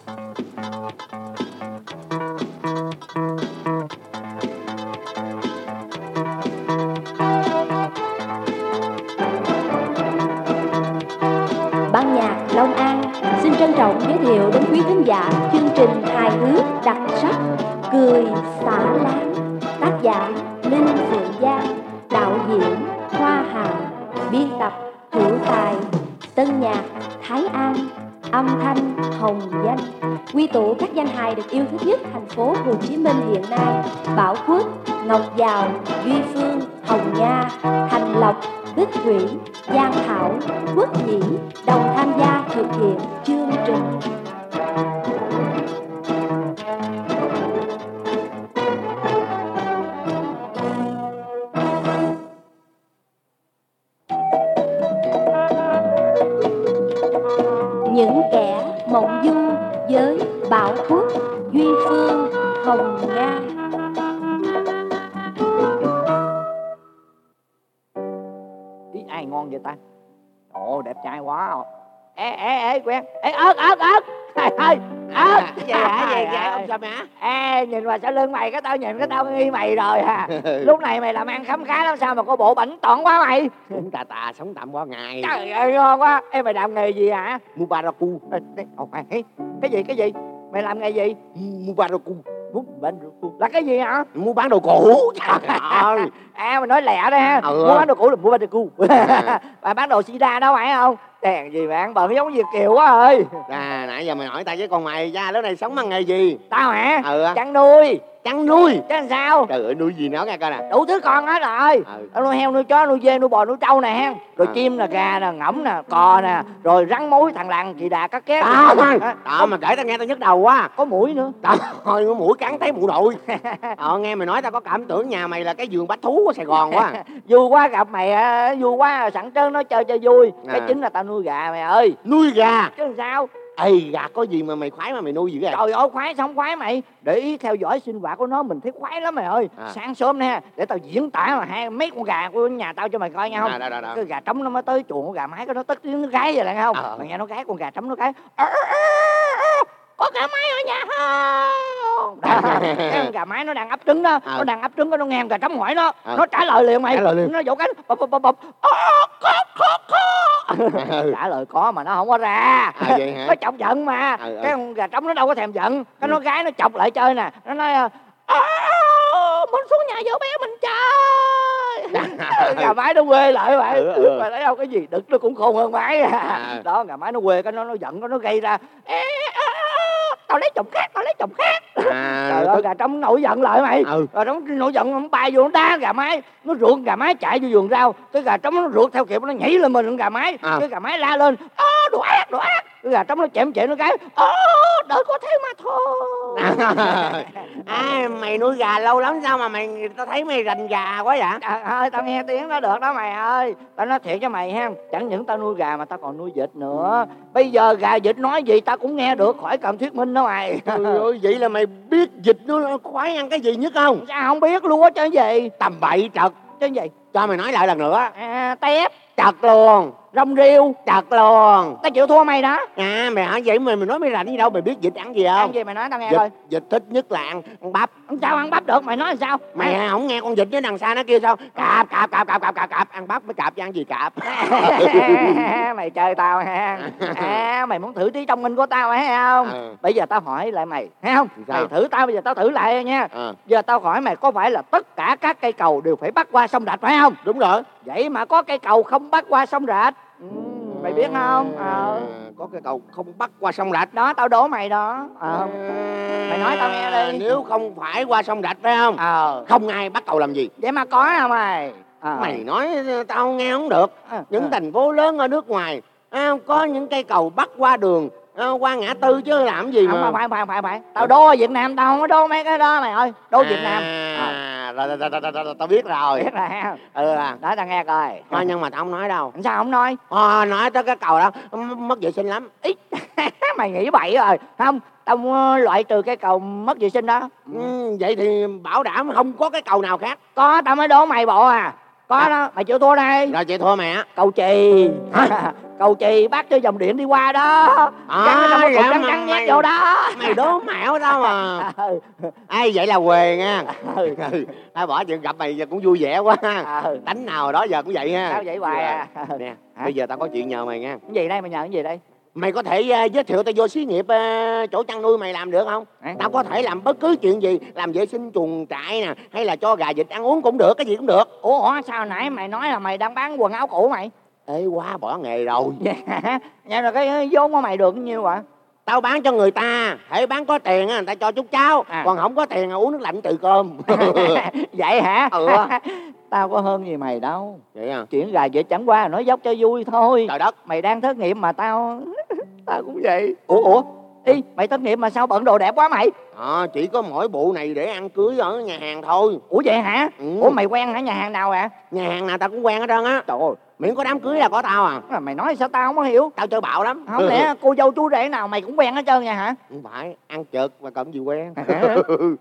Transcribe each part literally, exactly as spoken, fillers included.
Ban nhạc Long An xin trân trọng giới thiệu đến quý khán giả chương trình hài hước đặc sắc Cười Xả Láng, tác giả Linh Phượng Giang, đạo diễn Hoa Hà, biên tập Hữu Tài, tân nhạc Thái An, âm thanh Hồng Danh, quy tụ các danh hài được yêu thích nhất thành phố Hồ Chí Minh hiện nay: Bảo Quốc, Ngọc Giàu, Duy Phương, Hồng Nga, Thành Lộc, Bích Thủy, Giang Thảo, Quốc Nhĩ đồng tham gia thực hiện chương trình. Những kẻ mộng du với Bảo Quốc, Duy Phương, Hồng Nga. Ý ai ngon vậy ta? Ồ, đẹp trai quá. Ê ê ê quen. Ê ớt ớt ớt. Ê ơi, ớt. Gì hả? Gì vậy ông Sâm hả? Ê, nhìn vào sau lưng mày cái tao nhìn cái tao nghi mày rồi à. Lúc này mày làm ăn khấm khá lắm sao mà có bộ bảnh tỏn quá mày. Cũng tà tà sống tạm qua ngày. Trời ơi ngon quá. Ê mày làm nghề gì hả? Mubaraku. Ồ mày cái gì cái gì? Mày làm nghề gì? Mubaraku. Là cái gì hả? Mua bán đồ cũ. Trời ơi. À mày nói lẹ đó ha. Ừ. Mua bán đồ cũ là mua bán đồ cũ. À. Mày bán đồ sida đó phải không? Đèn gì mà ăn bận giống Việt kiều quá ơi. À nãy giờ mày hỏi tao với con mày ra lớp này sống bằng nghề gì? Tao hả? Ừ. Chăn nuôi. Chăn nuôi. Chứ làm sao? Trời ơi nuôi gì nó nghe coi nè. Đủ thứ con hết rồi. Ừ. Tao nuôi heo, nuôi chó, nuôi dê, nuôi bò, nuôi trâu nè ha. Rồi Ừ. chim nè, gà nè, ngỗng nè, cò nè, rồi rắn mối, thằng lằn, kỳ đà, cá két. Đó, À, đó mà kể tao nghe tao nhức đầu quá. có mũi nữa. Trời ơi con mũi cắn thấy mụ đội. Ờ nghe mày nói tao có cảm tưởng nhà mày là cái vườn bách thú của Sài Gòn quá. Vui quá gặp mày á, vui quá, sẵn trơn nói chơi cho vui. Cái À. chính là tao nuôi gà mày ơi. Nuôi gà. Chứ làm sao? Ê gà có gì mà mày khoái mà mày nuôi dữ vậy? Trời ơi khoái xong khoái mày. Để ý theo dõi sinh hoạt của nó mình thấy khoái lắm mày ơi. À. Sáng sớm nè, để tao diễn tả mà hai mấy con gà của nhà tao cho mày coi nha không? À, đó, đó, đó. Cái gà trống nó mới tới chuồng của gà mái cái nó tất tiếng nó gáy vậy là nghe không? À. Mày nghe nó gáy, con gà trống nó gáy. Có gà mái ở nhà không? Đó. Cái con gà mái nó đang ấp trứng đó. À. Nó đang ấp trứng đó, nó nghe con gà trống hỏi nó. À. Nó trả lời liền mày. Trả lời liền. Nó vỗ cánh bập bập bập bập. Ơ, có có có. Ừ. Trả lời có mà nó không có ra. À, vậy hả? Nó chọc giận mà. Ừ, ừ. Cái con gà trống nó đâu có thèm giận. Cái nó gái nó chọc lại chơi nè. Nó nói "Ơ, mình xuống nhà dỗ bé mình chơi." Gà mái nó quê lại vậy. Ừ, ừ. Mà thấy không, cái gì đực nó cũng khôn hơn mái à. À. Đó, gà mái nó quê cái nó nó giận, nó nó gây ra "Ê, à, tao lấy chồng khác, tao lấy chồng khác." À, Trời ơi, tức- gà trống nổi giận lại mày. Ừ. Gà trống nổi giận, nó bay vô nó đá gà mái. Nó ruột gà mái chạy vô vườn rau. Cái gà trống nó ruột theo kịp, nó nhảy lên mình con gà mái. À. Cái gà mái la lên "Ơ, đồ ác, đồ ác." Cái gà trống nó chém chém nó cái "Ơ, đợi có thế mà thôi." À, mày nuôi gà lâu lắm sao mà mày tao thấy mày rành gà quá vậy? Trời ơi, tao nghe tiếng nó được đó mày ơi. Tao nói thiệt cho mày ha, chẳng những tao nuôi gà mà tao còn nuôi vịt nữa. Bây giờ gà vịt nói gì tao cũng nghe được, khỏi cần thuyết minh đó mày. Trời ơi, vậy là mày biết vịt nó khoái ăn cái gì nhất không? Sao không biết luôn á chứ gì? Tầm bậy trật. Chứ gì? Cho mày nói lại lần nữa. À, tép, Trật luôn. rong riêu. Trật luôn. Tao chịu thua mày đó. À mày hỏi vậy mày mày nói mày rành gì đâu, mày biết vịt ăn gì không? Ăn gì mày nói tao nghe Vịt, coi. vịt thích nhất là ăn, ăn bắp. Sao ăn bắp được? Mày nói làm sao? Mày à, không nghe con vịt nó đằng xa nó kia sao? Cạp cạp cạp cạp cạp cạp cạp ăn bắp với cạp chứ ăn gì cạp. Mày chơi tao ha. À, mày muốn thử trí thông minh của tao phải không? Ừ. Bây giờ tao hỏi lại mày, thấy không? Sao? Mày thử tao, bây giờ tao thử lại nha. À, Giờ tao hỏi mày, có phải là tất cả các cây cầu đều phải bắc qua sông Rạch phải không? đúng rồi. Vậy mà có cây cầu không bắc qua sông Rạch. Ừ, mày biết không? Ờ. À, có cái cầu không bắc qua sông Rạch. Đó, tao đố mày đó. Ờ. Mày nói tao nghe đi. Nếu không phải qua sông Rạch phải không? Ờ. Không ai bắt cầu làm gì? Vậy mà có hả mày? Ờ. Mày nói tao nghe không được. Ờ, Những ờ. thành phố lớn ở nước ngoài à, có những cây cầu bắc qua đường à, qua ngã tư chứ làm gì Không, mà. phải, phải, phải, phải. Tao đố ở Việt Nam, tao không có đố mấy cái đó mày ơi. Đố Việt Nam. Ờ. À, rồi, rồi, rồi, rồi, rồi, rồi, tao biết rồi. Biết rồi ha. Ừ à. Nói tao nghe coi. Thôi nhưng mà tao không nói đâu. Sao không nói? Ờ, nói tới cái cầu đó m- mất vệ sinh lắm. Ý, mày nghĩ bậy rồi. Không, tao muốn loại trừ cái cầu mất vệ sinh đó. Ừ, vậy thì bảo đảm không có cái cầu nào khác. Có, tao mới đố mày bộ à. Có À. đó, mày chịu thua đây. Rồi chị thua mẹ. Cầu chì. cầu chì bắt cho dòng điện đi qua đó. À, Gắn trong cái dạ cục trắng mà trắng mày- nhét vô đó. Mày đố mẹo tao mà. Ừ. Ai vậy là quề nha. Ừ. Ừ. Tao bỏ chuyện gặp mày giờ cũng vui vẻ quá. Ừ. Đánh nào đó giờ cũng vậy ha. Sao vậy hoài à? Nè, Hả? bây giờ tao có chuyện nhờ mày nha. Cái gì đây, mày nhờ cái gì đây? Mày có thể uh, giới thiệu tao vô xí nghiệp uh, chỗ chăn nuôi mày làm được không? Hả? Tao có thể làm bất cứ chuyện gì, làm vệ sinh chuồng trại nè, hay là cho gà vịt ăn uống cũng được, cái gì cũng được. Ủa, ủa sao nãy mày nói là mày đang bán quần áo cũ mày? Ê, quá bỏ nghề rồi. Dạ. Vậy rồi cái vốn của mày được bao nhiêu ạ? Tao bán cho người ta, hễ bán có tiền á, người ta cho chút cháo, À. còn không có tiền là uống nước lạnh trừ cơm. Vậy hả? Ừ. Tao có hơn gì mày đâu. Vậy à? Chuyện gà vịt chẳng qua là nói dốc cho vui thôi. Trời đất. Mày đang thất nghiệp mà tao tao cũng vậy. Ủa ủa Ý, mày thất nghiệp mà sao bận đồ đẹp quá mày? À, chỉ có mỗi bộ này để ăn cưới ở nhà hàng thôi. Ủa vậy hả? Ừ. Ủa mày quen ở nhà hàng nào ạ? Nhà hàng nào tao cũng quen hết trơn á. Trời ơi, Miễn có đám cưới là có tao à. mày nói sao tao không có hiểu? Tao chơi bạo lắm. Không lẽ cô dâu chú rể nào mày cũng quen hết trơn vậy hả? Không phải, ăn chực mà cần gì quen. Hả?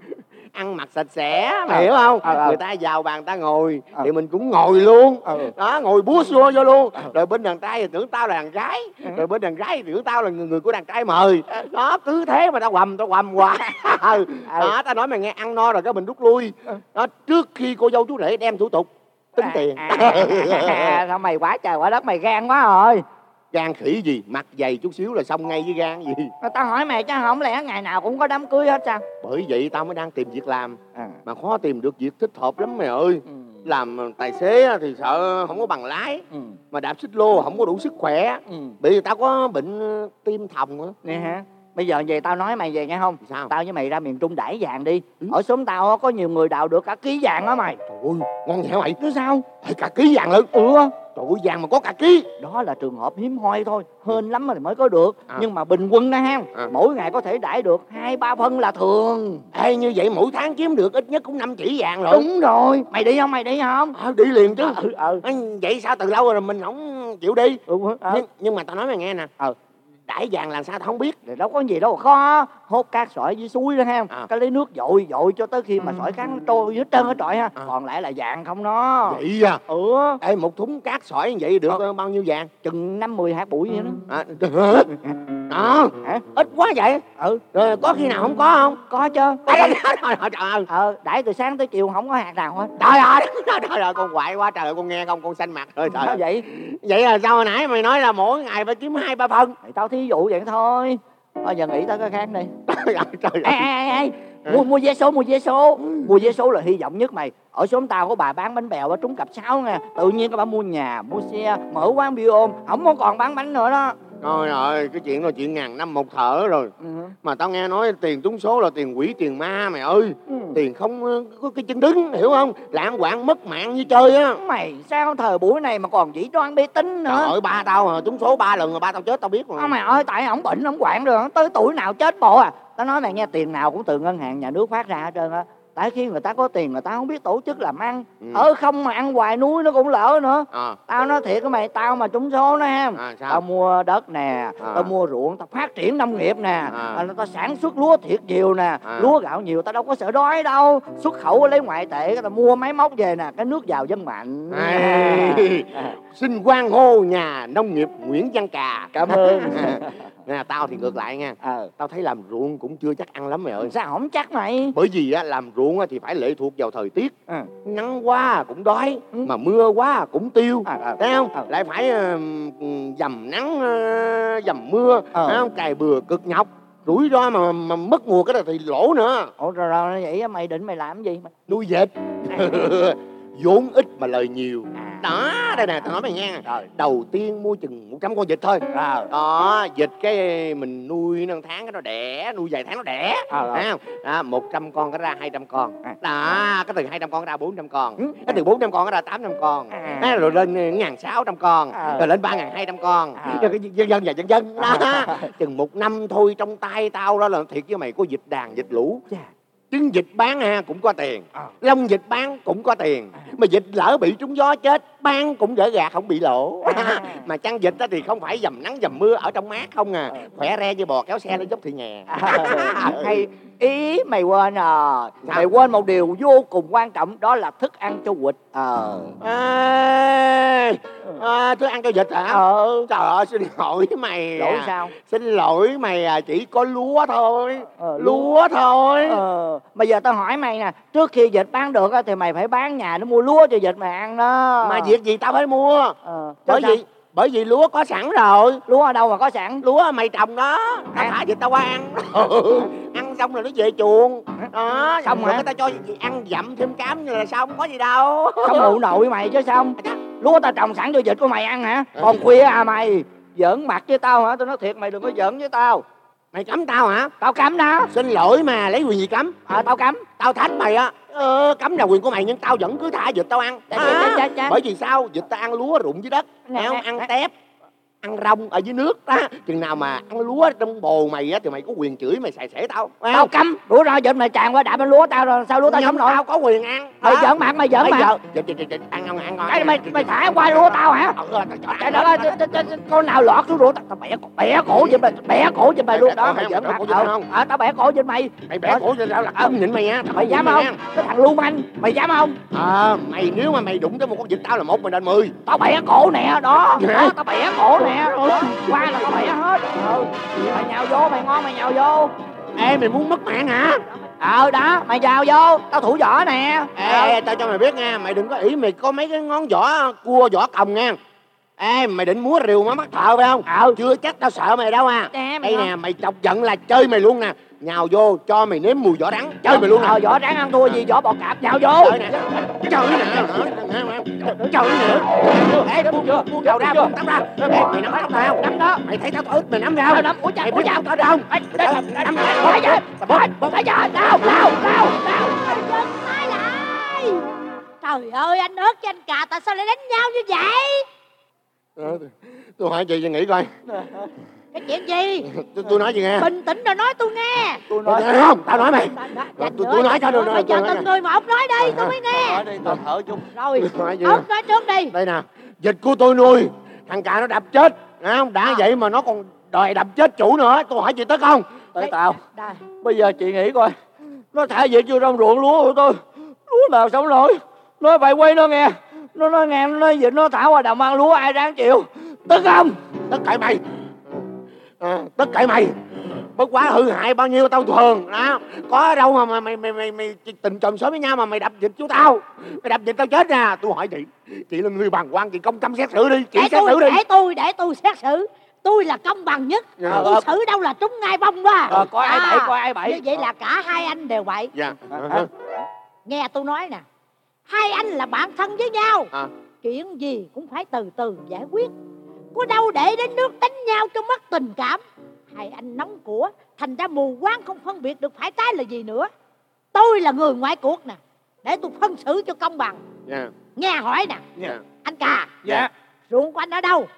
Ăn mặc sạch sẽ, mày hiểu không? Ờ, ờ. Người ta vào bàn ta ngồi Ờ. thì mình cũng ngồi luôn. Ờ. Đó, ngồi búa xua vô luôn. Ờ. Rồi bên đàn trai thì tưởng tao là đàn gái. Ừ. Rồi bên đàn gái thì tưởng tao là người, người của đàn trai mời. Đó, cứ thế mà tao quầm, tao quầm hoài. Ừ. Đó, tao nói mày nghe, ăn no rồi cái mình rút lui. Đó, trước khi cô dâu chú rể đem thủ tục tính tiền. À, à, sao mày quá trời quá đất, mày gan quá rồi. Gan khỉ gì, mặt dày chút xíu là xong ngay với gan gì. Tao hỏi mày chứ không lẽ ngày nào cũng có đám cưới hết sao? Bởi vậy tao mới đang tìm việc làm. À. Mà khó tìm được việc thích hợp lắm mày ơi. Ừ. Làm tài xế thì sợ không có bằng lái. Ừ. Mà đạp xích lô không có đủ sức khỏe. Ừ. Bởi vì tao có bệnh ờ, tim thòng á. Nè hả? Bây giờ về tao nói mày về nghe không? Sao? Tao với mày ra miền Trung đãi vàng đi. Ừ. Ở xóm tao á, có nhiều người đào được cả ký vàng á mày. Trời ơi, ngon nhẹ mày. Nó sao? Ê, cả ký vàng lận. Ừ. Trời ơi, vàng mà có cả ký. Đó là trường hợp hiếm hoi thôi, hên lắm thì mới có được. À. Nhưng mà bình quân đó ha, À. mỗi ngày có thể đãi được hai ba phân là thường. Ê, như vậy mỗi tháng kiếm được ít nhất cũng năm chỉ vàng rồi. Đúng rồi, mày đi không, mày đi không? À, đi liền chứ. Ừ, ừ. Ê, vậy sao từ lâu rồi mình không chịu đi. Ừ, ừ. Nhưng, nhưng mà tao nói mày nghe nè. Ừ. Đãi vàng làm sao tao không biết. Thì đâu có gì đâu khó, hốt cát sỏi dưới suối đó ha. À. Cái lấy nước dội dội cho tới khi mà sỏi cát nó trôi hết trơn hết trọi ha. À. Còn lại là vàng không đó. Vậy à? Ừ, Ê, một thúng cát sỏi như vậy được ờ, bao nhiêu vàng? chừng năm mười hạt bụi vậy đó. À, đó, Hả? ít quá vậy. Ừ, Rồi có khi nào không có không? có chứ. Trời ơi, trời ơi, trời ơi. Ờ, đãi từ sáng tới chiều không có hạt nào hết. Trời ơi, trời ơi, con quậy quá trời ơi, con nghe không, con xanh mặt rồi trời Sao ơi. vậy? Vậy là sao hồi nãy mày nói là mỗi ngày phải kiếm hai ba phân? Thì tao thí dụ vậy thôi. Thôi giờ nghĩ tới cái khác đi. Trời ơi, trời Ê, ơi. ê, ê, ê. Mua, mua vé số, mua vé số. Mua vé số là hy vọng nhất mày. Ở xóm tao có bà bán bánh bèo ở trúng cặp sáu nha. Tự nhiên các bà mua nhà, mua xe, mở quán bia ôm. Không có còn bán bánh nữa đó. Trời ơi, cái chuyện là chuyện ngàn năm một thở rồi. Ừ. Mà tao nghe nói tiền trúng số là tiền quỷ tiền ma mày ơi. Ừ. Tiền không ờ, có cái chân đứng, hiểu không? Lạng quạng mất mạng như chơi á. Mày sao thời buổi này mà còn chỉ đoan bê tính Trời nữa. ơi, ba tao à, trúng số ba lần rồi ba tao chết tao biết mà. Ôi mày ơi, tại ổng bệnh ổng quản được. Tới tuổi nào chết bộ à. Tao nói mày nghe, tiền nào cũng từ ngân hàng nhà nước phát ra hết trơn á. Tại khi người ta có tiền người ta không biết tổ chức làm ăn. Ừ. Ở không mà ăn hoài núi nó cũng lỡ nữa. À, Tao nói thiệt cái mày, tao mà trúng số đó ha. à sao? Tao mua đất nè, À. tao mua ruộng, tao phát triển nông nghiệp nè, À. à. tao sản xuất lúa thiệt nhiều nè, À. lúa gạo nhiều, tao đâu có sợ đói đâu. Xuất khẩu lấy ngoại tệ, tao mua máy móc về nè, cái nước giàu dân mạnh. Ê, À. xin quan hô nhà nông nghiệp Nguyễn Văn Cà. Cảm ơn. Nè, tao thì ngược lại nha. Ờ. Tao thấy làm ruộng cũng chưa chắc ăn lắm mày ơi. Sao không chắc mày? Bởi vì á, làm ruộng á, thì phải lệ thuộc vào thời tiết. Ừ. Nắng quá cũng đói, Ừ. mà mưa quá cũng tiêu. À, à. Thấy không? À. Lại phải ờ, dầm nắng ờ, dầm mưa, Ờ. thấy không? Cày bừa cực nhọc. Rủi ro mà mà mất mùa cái đó thì lỗ nữa. Ủa rồi, rồi vậy mày định mày làm cái gì? Nuôi vịt. Vốn ít mà lời nhiều. À. Đó, đây nè, tao nói mày nghe. Rồi. Đầu tiên mua chừng một trăm con vịt thôi. Rồi. Đó, vịt cái mình nuôi nó một tháng cái nó đẻ, nuôi vài tháng nó đẻ. À, rồi. Thấy không? Đó, một trăm con cái ra hai trăm con. À. Đó, cái từ hai trăm con cái ra bốn trăm con. Ừ. Cái từ bốn trăm con cái ra tám trăm con. À. Đó, rồi lên một nghìn sáu trăm con. À. Rồi lên ba nghìn hai trăm con. À. Rồi cái dân dân và dân dân. Đó. À. Chừng một năm thôi trong tay tao đó là thiệt với mày, có vịt đàn, vịt lũ. Chà. Trứng vịt bán ha cũng có tiền, À. lông vịt bán cũng có tiền. À. Mà vịt lỡ bị trúng gió chết ban cũng gỡ gạt không bị lỗ. À. Mà chăn vịt á thì không phải dầm nắng dầm mưa, ở trong mát không à, khỏe re như bò kéo xe lên dốc Thị Nghè. À, hay ý mày quên à. Mày quên một điều vô cùng quan trọng, đó là thức ăn cho vịt. Ờ à, à, thức ăn cho vịt hả? ờ Trời ơi, xin lỗi mày. lỗi à. sao? Xin lỗi mày à, chỉ có lúa thôi. Ờ, lúa. Lúa thôi. Ờ bây giờ tao hỏi mày nè, trước khi vịt bán được á thì mày phải bán nhà để mua lúa cho vịt mày ăn đó. Mà việc gì tao phải mua? Ờ Bởi sao? vì bởi vì lúa có sẵn rồi. Lúa ở đâu mà có sẵn? Lúa mày trồng đó, tao À. thả vịt tao qua ăn. Ừ, ăn xong rồi nó về chuồng đó, Xong rồi hả? cái tao cho gì ăn dặm thêm cám như là xong, có gì đâu. Không mụ nội mày chứ xong. Lúa tao trồng sẵn cho vịt của mày ăn hả? Còn khuya à mày giỡn mặt với tao hả? Tao nói thiệt mày đừng có giỡn với tao. Mày cấm tao hả? Tao cấm đó. Xin lỗi mà lấy quyền gì cấm? Ờ tao cấm. Tao thách mày á. Ờ, cấm là quyền của mày nhưng tao vẫn cứ thả vịt tao ăn. Chà, chà, chà, chà, chà. Bởi vì sao? Vịt tao ăn lúa rụng dưới đất, Nè, thấy không? nè, Ăn nè. tép, ăn rong ở dưới nước đó. Chừng nào mà ăn lúa trong bồ mày á thì mày có quyền chửi mày xài xể tao. Phải Tao không? cấm. Rủa rồi vịt mày tràn qua đạp bên lúa tao rồi sao lúa tao Nhưng sống nổi? tao có quyền ăn. Mày Đó. giỡn mặt mày giỡn Bây mặt. giờ vịt vịt vịt vịt ăn ngon ăn ngon. Cái mày mày thả qua lúa tao hả? Ừ, tao cho Trời ăn đất đó. ơi, ch- ch- ch- con nào lọt xuống lúa tao tao bẻ bẻ cổ giùm mày, bẻ cổ giùm mày luôn đó, mày giỡn bẻ mặt cổ giùm ờ. không? Ờ tao bẻ cổ giùm mày. Mày bẻ cổ cho tao là không nhịn mày nha. Mày dám không? Cái thằng lưu manh, mày dám không? À, mày nếu mà mày đụng tới một con vịt tao là một mày đền mười. Tao bẻ cổ nè, đó, Hả? đó tao bẻ cổ nè, đó. Qua là tao bẻ hết. Ừ. Mày nhào vô, mày ngon mày nhào vô. Ê, mày muốn mất mạng hả? Ờ đó, mày nhào vô, tao thủ võ nè. Ê, ê, tao cho mày biết nha, mày đừng có ý mày có mấy cái ngón vỏ cua vỏ còng nha. Ê, mày định múa rìu má mắt thợ phải không? Ờ. Chưa chắc tao sợ mày đâu à. Nè, mày Đây ngon. nè, mày chọc giận là chơi mày luôn nè. Nhào vô cho mày nếm mùi vỏ rắn, chơi mày luôn nè. Ờ võ rắn ăn thua gì võ bò cạp, nhào vô. Chơi nè, chơi nè, chơi nè. Ê, buông chưa? Buông đầu ra, buông tóc ra. Ê, mày nắm tóc tao. Nắm đó. Mày thấy tao ít mày nắm ra Tao không? nắm, ủa chà, Mày ủa biết chà. tao tao không? Ê, đây, Nắm đây, ra. đây, đây, đây, đây, đây, đau, đau, đau, đau. Dừng tay lại. Trời ơi, anh ớt với anh Cà tại sao lại đánh nhau như vậy? Ờ, tôi hỏi chị, chị nghĩ coi. Cái chuyện gì? Tôi, tôi nói gì nghe? Bình tĩnh rồi nói tôi nghe. Tôi Nói nói không? Tao nói mày. Tôi, tôi- tôi nói cho được rồi, Mày tôi cho nói từng cho. người một nói đi, tôi mới nghe. nói đi, tao thở chung. Rồi, Nói gì? ớt nói trước đi. Đây nè, vịt của tôi nuôi, thằng Cà nó đập chết, thấy không? Đã À. vậy mà nó còn đòi đập chết chủ nữa. Tôi hỏi chị tức không? Tới tao. Đây. Bây giờ chị nghĩ coi, nó thả vịt vô trong ruộng lúa của tôi, lúa nào sống nổi. Nói vậy quay nó nghe, nó nói nghe, nó nói vịt nó thả qua đồng ăn lúa ai ráng chịu. Tức không? Tất cả mày. À, tất cả mày. Bất quá hư hại bao nhiêu tao thường đó. Có ở đâu mà mày mày mày mày tình chồng sớm với nhau mà mày đập vịt chú tao. Mày đập vịt tao chết nè. Tôi hỏi chị, chị là người bàng quan, chị công tâm xét xử đi, chị Để xét xử tôi, đi. để tôi, để tôi xét xử. Tôi là công bằng nhất. Dạ. Tôi xử đâu là trúng ngay bông đó. Ờ, có ai bậy, có ai bậy. Như vậy là cả hai anh đều bậy. Dạ. À. Nghe tôi nói nè, hai anh là bạn thân với nhau. À. Chuyện gì cũng phải từ từ giải quyết. Có đâu để đến nước đánh nhau trong mắt tình cảm. Hai anh nóng của, thành ra mù quáng không phân biệt được phải trái là gì nữa. Tôi là người ngoài cuộc nè, để tôi phân xử cho công bằng. Dạ. Nghe hỏi nè, Dạ. anh Cà, Dạ. ruộng của anh ở đâu?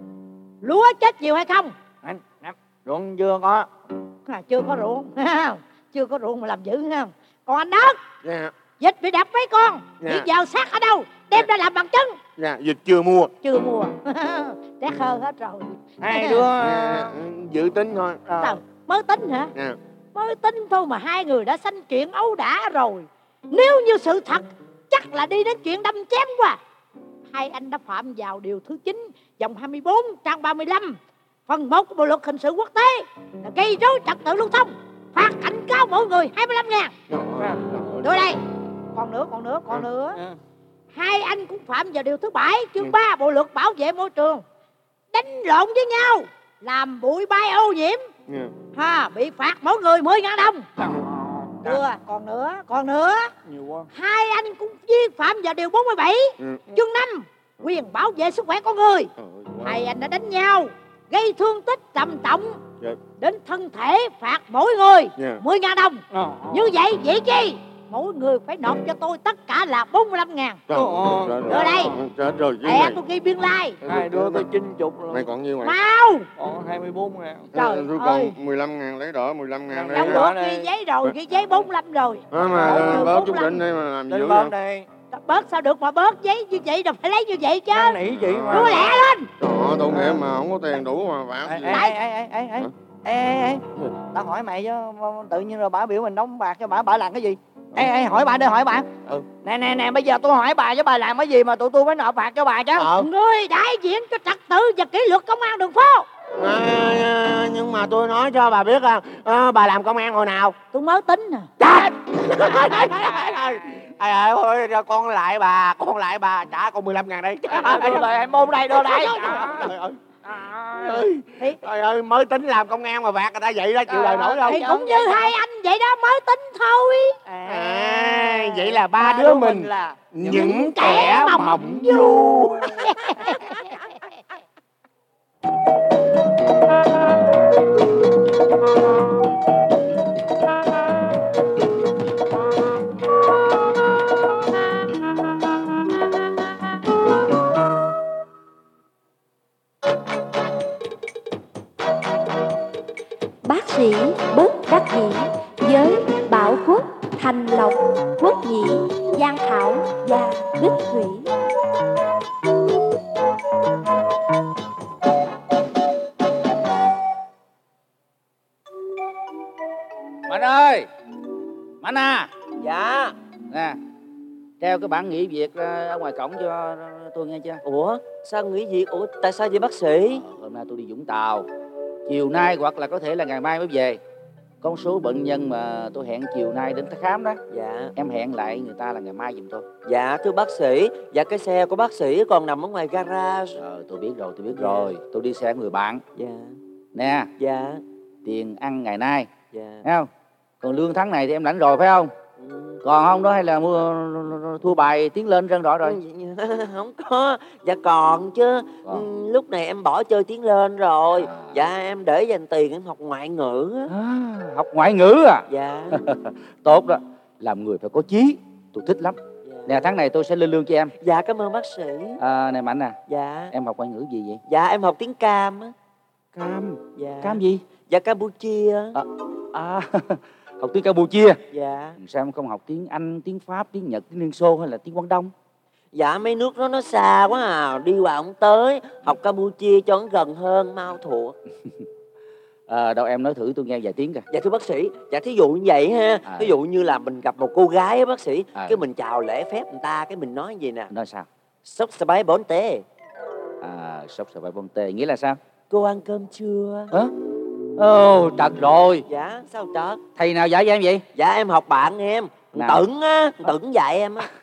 Lúa chết nhiều hay không? Anh, nè, ruộng chưa có. À, chưa có ruộng. Chưa có ruộng mà làm dữ ha. Còn anh Ớt, Dạ. vịt bị đập mấy con, Dạ. bị vào xác ở đâu? Đem ra làm bằng chứng. Dạ, vịt chưa mua. Chưa mua. Rét hơn hết rồi. Hai đứa Dạ, dự tính thôi. ờ, Tao mới tính hả? Dạ. Mới tính thôi mà hai người đã sanh chuyện ấu đả rồi. Nếu như sự thật chắc là đi đến chuyện đâm chém quá. Hai anh đã phạm vào điều thứ chín, dòng hai mươi bốn, trang ba mươi lăm, phần một của Bộ luật hình sự quốc tế là gây rối trật tự lưu thông, phạt cảnh cáo mỗi người hai mươi lăm ngàn. Đưa đây. Còn nữa, còn nữa, còn nữa. ờ. Hai anh cũng phạm vào điều thứ bảy, chương ba Bộ luật bảo vệ môi trường, đánh lộn với nhau, làm bụi bay ô nhiễm, Dạ. ha, bị phạt mỗi người mười ngàn đồng. Đưa, còn nữa, còn nữa. Nhiều quá. Hai anh cũng vi phạm vào điều bốn mươi bảy, Ừ. chương năm quyền bảo vệ sức khỏe con người. Hai anh đã đánh nhau, gây thương tích trầm trọng Dạ. đến thân thể, phạt mỗi người Dạ. mười ngàn đồng. Ờ. Như vậy dĩ chi mỗi người phải nộp cho tôi tất cả là bốn mươi lăm ngàn. Trời, Ờ. trời, Đưa đây. Chết rồi chứ Để mày. tôi ghi biên lai. Hai đứa tới chín chục rồi. Mày còn nhiêu mày? Mau. Còn hai mươi bốn ngàn. Trời Tôi ơi. còn mười lăm ngàn lấy đỡ mười lăm ngàn Lấy đây. Trong đỡ. bữa đây. ghi giấy rồi, ghi giấy bốn mươi lăm rồi. Đó mà Một người bớt bốn chút mươi lăm. đỉnh đây mà làm Lên dữ bên vậy. đây. Bớt sao được mà bớt, giấy như vậy đâu phải lấy như vậy chứ. Năn nỉ chị mà. Đưa lẹ lên. Trời ơi, tội nghiệp mà không có tiền đủ mà phạt Ê gì. ê ê ê ê ê ê ê ê tao hỏi mày chứ tự nhiên rồi bà biểu mình đóng bạc cho bà, bà làm cái gì? Ê ê hỏi bà đi, hỏi bà. Ừ. Nè nè nè, bây giờ tôi hỏi bà chứ bà làm cái gì mà tụi tôi phải nộp phạt cho bà chứ? Ờ. Người đại diện cho trật tự và kỷ luật công an đường phố. À, nhưng mà tôi nói cho bà biết à, à, bà làm công an hồi nào? Tôi mới tính nè. Chết! Ai ơi, ơi, ơi, con lại bà, con lại bà, trả con mười lăm ngàn đây. Đưa đây, em ôm đây, đưa đây. Trời ơi. Ơi, trời ơi, mới tính làm công an mà phạt người ta vậy đó, chịu đời nổi đâu. Thì cũng như hai anh vậy đó, mới tính thôi. À, vậy là ba đứa mình là những kẻ mộng du. Bác sĩ bất đắc dĩ với Bảo Quốc, Thành Lộc, Quốc Nhĩ, Giang Thảo và Bích Thủy. Mạnh ơi, Mạnh à. Dạ. Nè, treo cái bản nghỉ việc ở ngoài cổng cho tôi nghe chưa? Ủa sao nghỉ việc? Ủa tại sao vậy bác sĩ? Ờ, hôm nay tôi đi Vũng Tàu, chiều nay hoặc là có thể là ngày mai mới về. Con số bệnh nhân mà tôi hẹn chiều nay đến khám đó, Dạ. em hẹn lại người ta là ngày mai giùm tôi. Dạ thưa bác sĩ, dạ cái xe của bác sĩ còn nằm ở ngoài garage. Ờ, tôi biết rồi, tôi biết Dạ. rồi. Tôi đi xe của người bạn. Dạ. Nè, Dạ. tiền ăn ngày nay, Dạ. thấy không? Còn lương tháng này thì em lãnh rồi phải không? Ừ. Còn không đó hay là mua thua bài tiến lên răng rõ rồi? Không có. Dạ còn chứ. Còn. Ừ, lúc này em bỏ chơi tiếng lên rồi. À. Dạ em để dành tiền em học ngoại ngữ á. À, học ngoại ngữ à? Dạ. Tốt đó, làm người phải có chí, tôi thích lắm. Dạ. Nè, tháng này tôi sẽ lên lương cho em. Dạ cảm ơn bác sĩ. À, này Mạnh à, Dạ. em học ngoại ngữ gì vậy? Dạ em học tiếng Cam á. Cam. Dạ. Cam gì? Dạ Campuchia. À, à học tiếng Campuchia. Dạ. Sao em không học tiếng Anh, tiếng Pháp, tiếng Nhật, tiếng Liên Xô hay là tiếng Quảng Đông? Dạ mấy nước đó nó xa quá à, đi qua không tới. Học Campuchia cho nó gần hơn, mau thuộc. À, đâu em nói thử tôi nghe vài tiếng kìa. Dạ thưa bác sĩ, dạ thí dụ như vậy ha. À. Ví dụ như là mình gặp một cô gái á bác sĩ. À. Cái mình chào lễ phép người ta, cái mình nói gì nè. Nói sao? Sốc sa bái bốn tê. À, sốc sờ bài bông tê, nghĩa là sao? Cô ăn cơm chưa? Hả? Ồ, trật rồi. Dạ, sao trật? Thầy nào dạy cho em vậy? Dạ em học bạn em. Nào? Tửng á, Tửng dạy em á.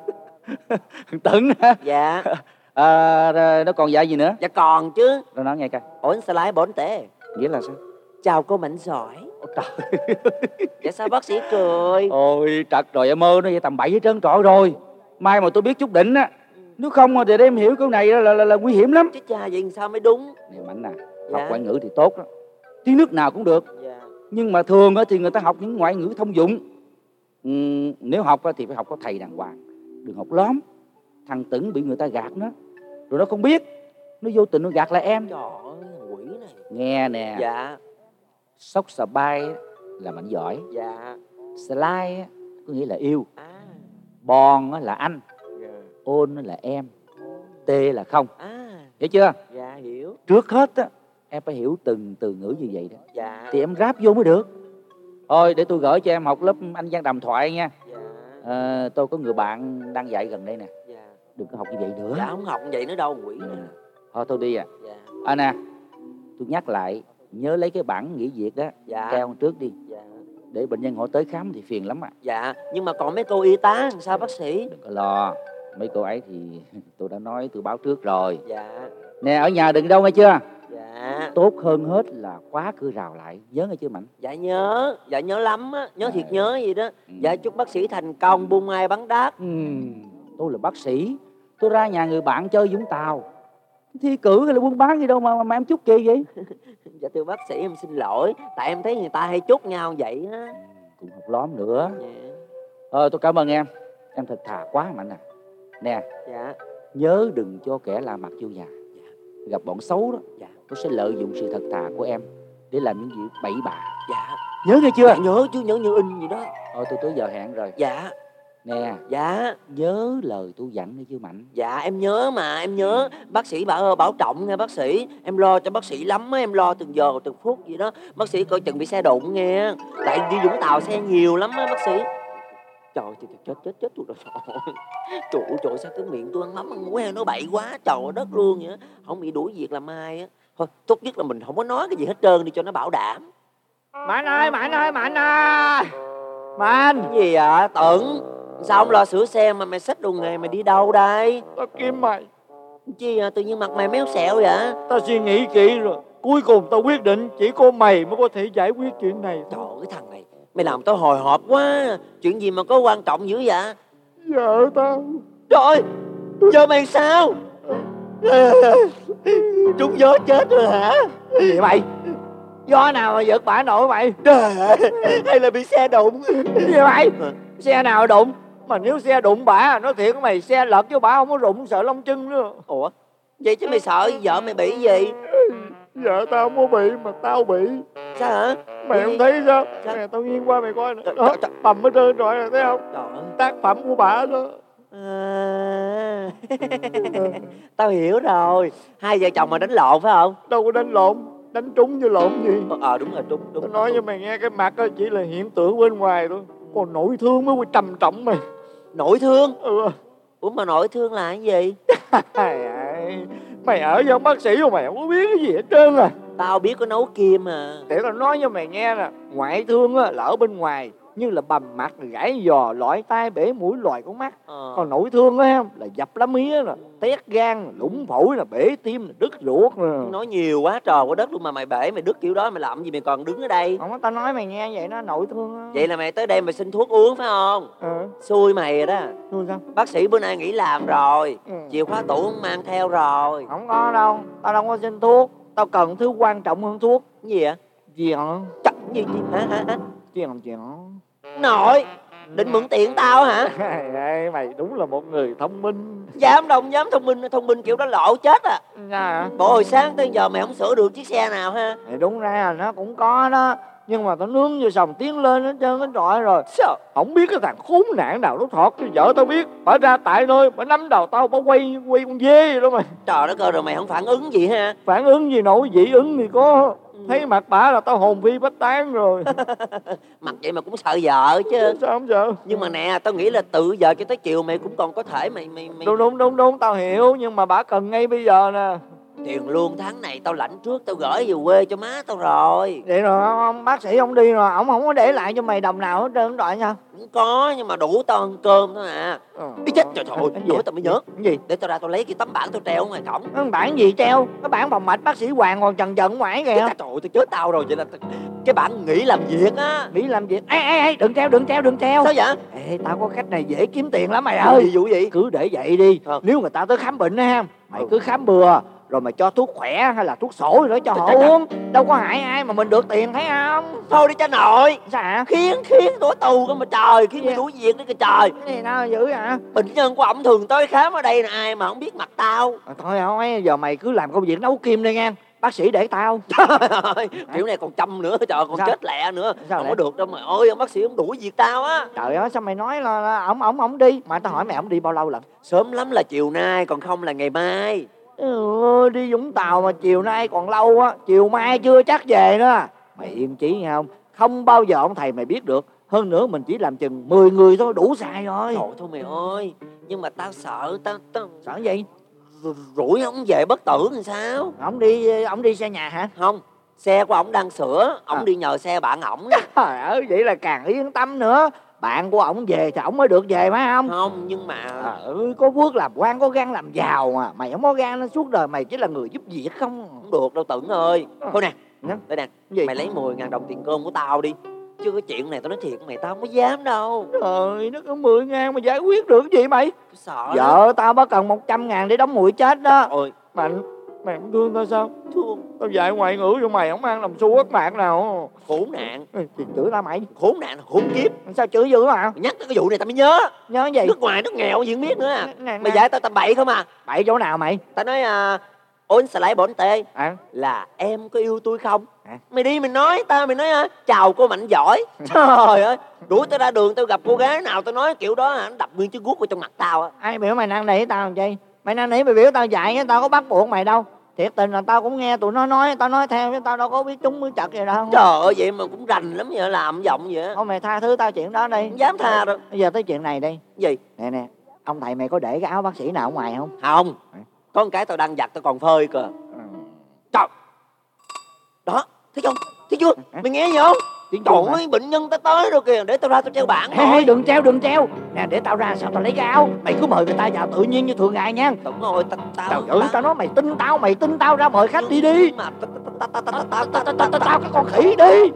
Tửng hả? Dạ. À, rồi nó còn dạy gì nữa? Dạ còn chứ. Nó nói nghe coi. Ổn sa lái bốn tê. Nghĩa là sao? Chào cô Mạnh giỏi. Ôi trời. Dạ sao bác sĩ cười? Ôi trật rồi, em mơ nó vậy tầm bậy hết trơn trọi rồi. Mai mà tôi biết chút đỉnh á, nếu không thì để em hiểu câu này là, là, là, là nguy hiểm lắm. Chứ cha vậy sao mới đúng? Nè Mạnh nè, Dạ. học ngoại ngữ thì tốt đó, tiếng nước nào cũng được. Dạ. Nhưng mà thường á thì người ta học những ngoại ngữ thông dụng. Ừm, nếu học á thì phải học có thầy đàng hoàng, đừng học lóm. Thằng Tửng bị người ta gạt nó, rồi nó không biết, nó vô tình nó gạt lại em. Trời ơi, quỷ này. Nghe nè. Dạ. Sốc sờ bay á là Mạnh giỏi. Dạ. Slide á có nghĩa là yêu. À. Bon á là anh. Dạ. Ôn á là em. Tê là không. À. Hiểu chưa? Dạ hiểu. Trước hết á em phải hiểu từng từ ngữ như vậy đó, Dạ. thì em ráp vô mới được. Thôi để tôi gửi cho em học lớp Anh văn đàm thoại nha. Dạ. À, tôi có người bạn đang dạy gần đây nè. Dạ. Đừng có học như vậy nữa. Dạ không học vậy nữa đâu, quỷ Ừ. này. Thôi tôi đi à. Dạ. À nè, tôi nhắc lại, nhớ lấy cái bản nghỉ việc đó, Dạ. treo trước đi, Dạ. để bệnh nhân họ tới khám thì phiền lắm à. Dạ. Nhưng mà còn mấy cô y tá làm sao bác sĩ? Đừng có lo, mấy cô ấy thì tôi đã nói, tôi báo trước rồi. Dạ. Nè, ở nhà đừng đâu nghe chưa? Dạ. Tốt hơn hết là khóa cửa rào lại, nhớ nghe chưa Mạnh? Dạ nhớ. Dạ nhớ lắm á. Nhớ thiệt À. nhớ gì đó. Ừ. Dạ chúc bác sĩ thành công buôn mai bán đắt. Ừm, tôi là bác sĩ, tôi ra nhà người bạn chơi Vũng Tàu, thi cử hay là buôn bán gì đâu mà, mà, mà em chúc kỳ vậy? Dạ thưa bác sĩ em xin lỗi. Tại em thấy người ta hay chúc nhau vậy á. Cũng học lóm nữa. Dạ. Ờ, tôi cảm ơn em, em thật thà quá Mạnh à. Nè, Dạ. nhớ đừng cho kẻ lạ mặt vô nhà. Gặp bọn xấu đó, Dạ. tôi sẽ lợi dụng sự thật thà của em để làm những việc bậy bạ. Dạ. Nhớ nghe chưa? Dạ nhớ chứ, nhớ như in gì đó. Thôi tôi tới giờ hẹn rồi. Dạ. Nè, Dạ. nhớ lời tôi dặn đi chứ Mạnh. Dạ em nhớ mà, em nhớ. Bác sĩ bảo bảo trọng nghe bác sĩ. Em lo cho bác sĩ lắm á, em lo từng giờ từng phút vậy đó. Bác sĩ coi chừng bị xe đụng nghe. Tại đi Vũng Tàu xe nhiều lắm á bác sĩ. Trời ơi, trời, chết chết chết tôi rồi. Trời ơi, trời ơi, sao cái miệng tôi ăn mắm ăn muối nó bậy quá trời đất luôn vậy. Không bị đuổi việc làm ai á. Thôi tốt nhất là mình không có nói cái gì hết trơn đi cho nó bảo đảm. Mạnh ơi, Mạnh ơi, Mạnh ơi. Mạnh. Cái gì ạ? Tưởng sao không lo sửa xe mà mày xách đồ nghề mày đi đâu đây? Tao kiếm mày. Chi à, tự nhiên mặt mày méo xẹo vậy? Tao suy nghĩ kỹ rồi. Cuối cùng tao quyết định chỉ có mày mới có thể giải quyết chuyện này. Trời ơi, cái thằng này mày làm tao hồi hộp quá. Chuyện gì mà có quan trọng dữ vậy? Vợ tao. Trời ơi, giờ mày sao? Trúng gió chết rồi hả? Cái gì mày? Gió nào mà giật bả nổi mày? Trời ơi, hay là bị xe đụng? Cái gì mày? Xe nào đụng? Mà nếu xe đụng bả, nói thiệt mày, xe lật chứ bả không có đụng, sợ lông chân nữa. Ủa, vậy chứ mày sợ vợ mày bị gì? Vợ tao không có bị mà tao bị. Sao hả? Mày Bị không gì? thấy sao? Sao? Nè, tao nghiêng qua mày coi nè. Trời, Đó, trời, trời. bầm hết trơn rồi nè, thấy không? Trời ơi. Tác phẩm của bả đó. À. Tao hiểu rồi. Hai vợ chồng mà đánh lộn phải không? Đâu có đánh lộn, đánh trúng chứ lộn gì. Ờ đúng rồi, đúng đúng. Tao nói cho mày nghe, cái mặt đó chỉ là hiện tượng bên ngoài thôi, còn nội thương mới trầm trọng mày. Nội thương? Ừ. Ủa mà nội thương là cái gì? Mày ở với ông bác sĩ mà mày không có biết cái gì hết trơn à. Tao biết có nấu kim à. Để tao nói cho mày nghe nè, ngoại thương á là ở bên ngoài, như là bầm mặt, gãy giò, lõi tai, bể mũi, loài con mắt. Ờ. Còn nội thương á là dập lá mía nè, tét gan, lũng phổi nè, bể tim nè, đứt ruột nè. Nói nhiều quá trời quá đất luôn mà mày bể mày đứt kiểu đó mày làm gì mày còn đứng ở đây? Không có, tao nói mày nghe vậy nó nội thương á. Vậy là mày tới đây mày xin thuốc uống phải không? Ừ. Xui mày rồi đó. Xui sao? Bác sĩ bữa nay nghỉ làm rồi. Ừ. Chìa khóa tủ không mang theo rồi. Không có đâu, tao đâu có xin thuốc. Tao cần thứ quan trọng hơn thuốc. Cái gì vậy? Chuyện. Trời, gì gì hả hả hả? Chuyện chuyện. Nội, định mượn tiền tao hả? Ê, mày đúng là một người thông minh. Dám đâu, dám thông minh, thông minh kiểu đó lộ chết à. Nha. Bộ hồi sáng tới giờ mày không sửa được chiếc xe nào ha? Thì đúng ra là nó cũng có đó, nhưng mà tao nướng vô sòng tiến lên hết trơn hết trọi rồi. Sao? Không biết cái thằng khốn nạn nào nó thọt cho vợ tao biết. Bà ra tại nơi, bà nắm đầu tao, bà quay quay con dê vậy đó mày. Trời đất ơi, rồi mày không phản ứng gì ha? Phản ứng gì nổi, dị ứng thì có. Thấy mặt bà là tao hồn phi bách tán rồi. Mặt vậy mà cũng sợ vợ chứ. Sao không sợ? Nhưng mà nè, tao nghĩ là từ giờ cho tới chiều mày cũng còn có thể mày mày mày Đúng đúng đúng đúng, tao hiểu, nhưng mà bà cần ngay bây giờ nè. tiền lương tháng này tao lãnh trước, tao gửi về quê cho má tao rồi. Vậy rồi ông bác sĩ ông đi rồi, ông không có để lại cho mày đồng nào hết trơn rồi nha. Cũng có nhưng mà đủ tao ăn cơm thôi à. Ờ. Ý chết, trời trời ơi, Cái gì? nói tao mới nhớ. Cái gì? Để tao ra tao lấy cái tấm bảng tao treo ở ngoài cổng. Cái bản gì treo? Cái bản phòng mạch bác sĩ Hoàng còn trần trần ngoài kìa. Trời ơi, tao chết tao rồi. Vậy là cái bảng nghỉ làm việc á. Nghĩ làm gì? Ê ê ê, đừng treo, đừng treo, đừng treo. Sao vậy? Ê, tao có cách này dễ kiếm tiền lắm mày Vụ ơi. gì, vụ gì? Cứ để vậy đi. Ờ. Nếu người ta tới khám bệnh á ha, mày Ừ. cứ khám bừa, rồi mày cho thuốc khỏe hay là thuốc sổ gì đó cho họ Trời, trời, uống. Đâu có hại ai mà mình được tiền, thấy không? Thôi đi cha nội. Sao hả? Khiến khiến tối tù cơ mà trời. Khiến mày Dạ. đuổi việc đi kìa trời. Cái gì đâu dữ hả? Bệnh nhân của ổng thường tới khám ở đây là ai mà không biết mặt tao. À, thôi thôi, giờ mày cứ làm công việc nấu kim đi nha. Bác sĩ để tao. Trời ơi, kiểu này còn chăm nữa trời, còn Sao? chết lẹ nữa. Sao Không lẹ? có được đâu mà ơi, ông bác sĩ ông đuổi việc tao á. Trời ơi, sao mày nói là, là ổng ổng ổng đi. Mà tao hỏi mày ổng đi bao lâu lận? Sớm lắm là chiều nay, còn không là ngày mai. Ừ, đi Vũng Tàu mà chiều nay còn lâu á, chiều mai chưa chắc về nữa. Mày yên chí nghe không? Không bao giờ ông thầy mày biết được. Hơn nữa mình chỉ làm chừng mười người thôi, đủ xài rồi. Trời thôi mày ơi, nhưng mà tao sợ, tao tao Sợ gì? rủi ông về bất tử làm sao? Ông đi ông đi xe nhà hả? Không, xe của ổng đang sửa, ổng À. đi nhờ xe bạn ổng. Trời ơi, vậy là càng yên tâm nữa. Bạn của ổng về thì ổng mới được về phải không? Không, nhưng mà Ừ, có phước làm quan, có gan làm giàu mà. Mày không có gan nên suốt đời mày chỉ là người giúp việc không. không được đâu Tửng ơi. Thôi nè, Hả? đây nè, Gì? mày lấy mười ngàn đồng tiền cơm của tao đi. Chứ cái chuyện này tao nói thiệt mày, tao không có dám đâu. Trời, nó có mười ngàn mà giải quyết được cái gì mày? Tôi sợ lắm. Vợ tao mới cần một trăm ngàn để đóng mụi chết đó. Ôi, Mạnh, mày không thương tao sao? thương, Tao dạy ngoại ngữ cho mày không ăn làm xu ớt mạng nào. khốn nạn, Ê, Thì chửi tao mày. khốn nạn, khốn kiếp. Sao chửi dữ hả? Mày nhắc tới cái vụ này tao mới nhớ. Nhớ cái gì? Nước ngoài, nước nghèo gì không biết nữa à. Nè, Mày nè. dạy tao tầm bậy không à. Bậy chỗ nào mày? Tao nói à, ôn xà lại bọn tê À, là em có yêu tôi không? À. Mày đi mày nói tao, mày nói à, chào cô Mạnh giỏi. Trời ơi, đuổi tao ra đường tao gặp cô gái nào tao nói kiểu đó hả, nó đập nguyên chiếc guốc vào trong mặt tao á. Ai biểu mày năn nỉ tao làm chi? Mày năn nỉ mày biểu tao dạy, tao có bắt buộc mày đâu. Thiệt tình là tao cũng nghe tụi nó nói, tao nói theo chứ tao đâu có biết trúng mới chật gì đâu. Trời ơi, vậy mà cũng rành lắm vậy, làm giọng vậy á. Thôi mày tha thứ tao chuyện đó đi. Không dám tha đâu. Bây giờ tới chuyện này đi. Gì? Nè nè, ông thầy mày có để cái áo bác sĩ nào ở ngoài không? Không, có một cái tao đang giặt tao còn phơi cơ. Trời, đó, thấy không? Thấy chưa? Mày nghe gì không? Tiếng Trời chuông hả? ơi, bệnh nhân ta tới rồi kìa, để tao ra tao treo bảng Ê, thôi. đừng treo, đừng treo. Nè, để tao ra sao tao lấy cái áo. Mày cứ mời người ta vào tự nhiên như thường ngày nha. Đúng rồi, tao tao Trời ơi, tao nói mày tin tao, mày tin tao ra mời khách đi đi. mà tao tao tao tao tao Tao, tao, tao, tao, tao cái con khỉ đi.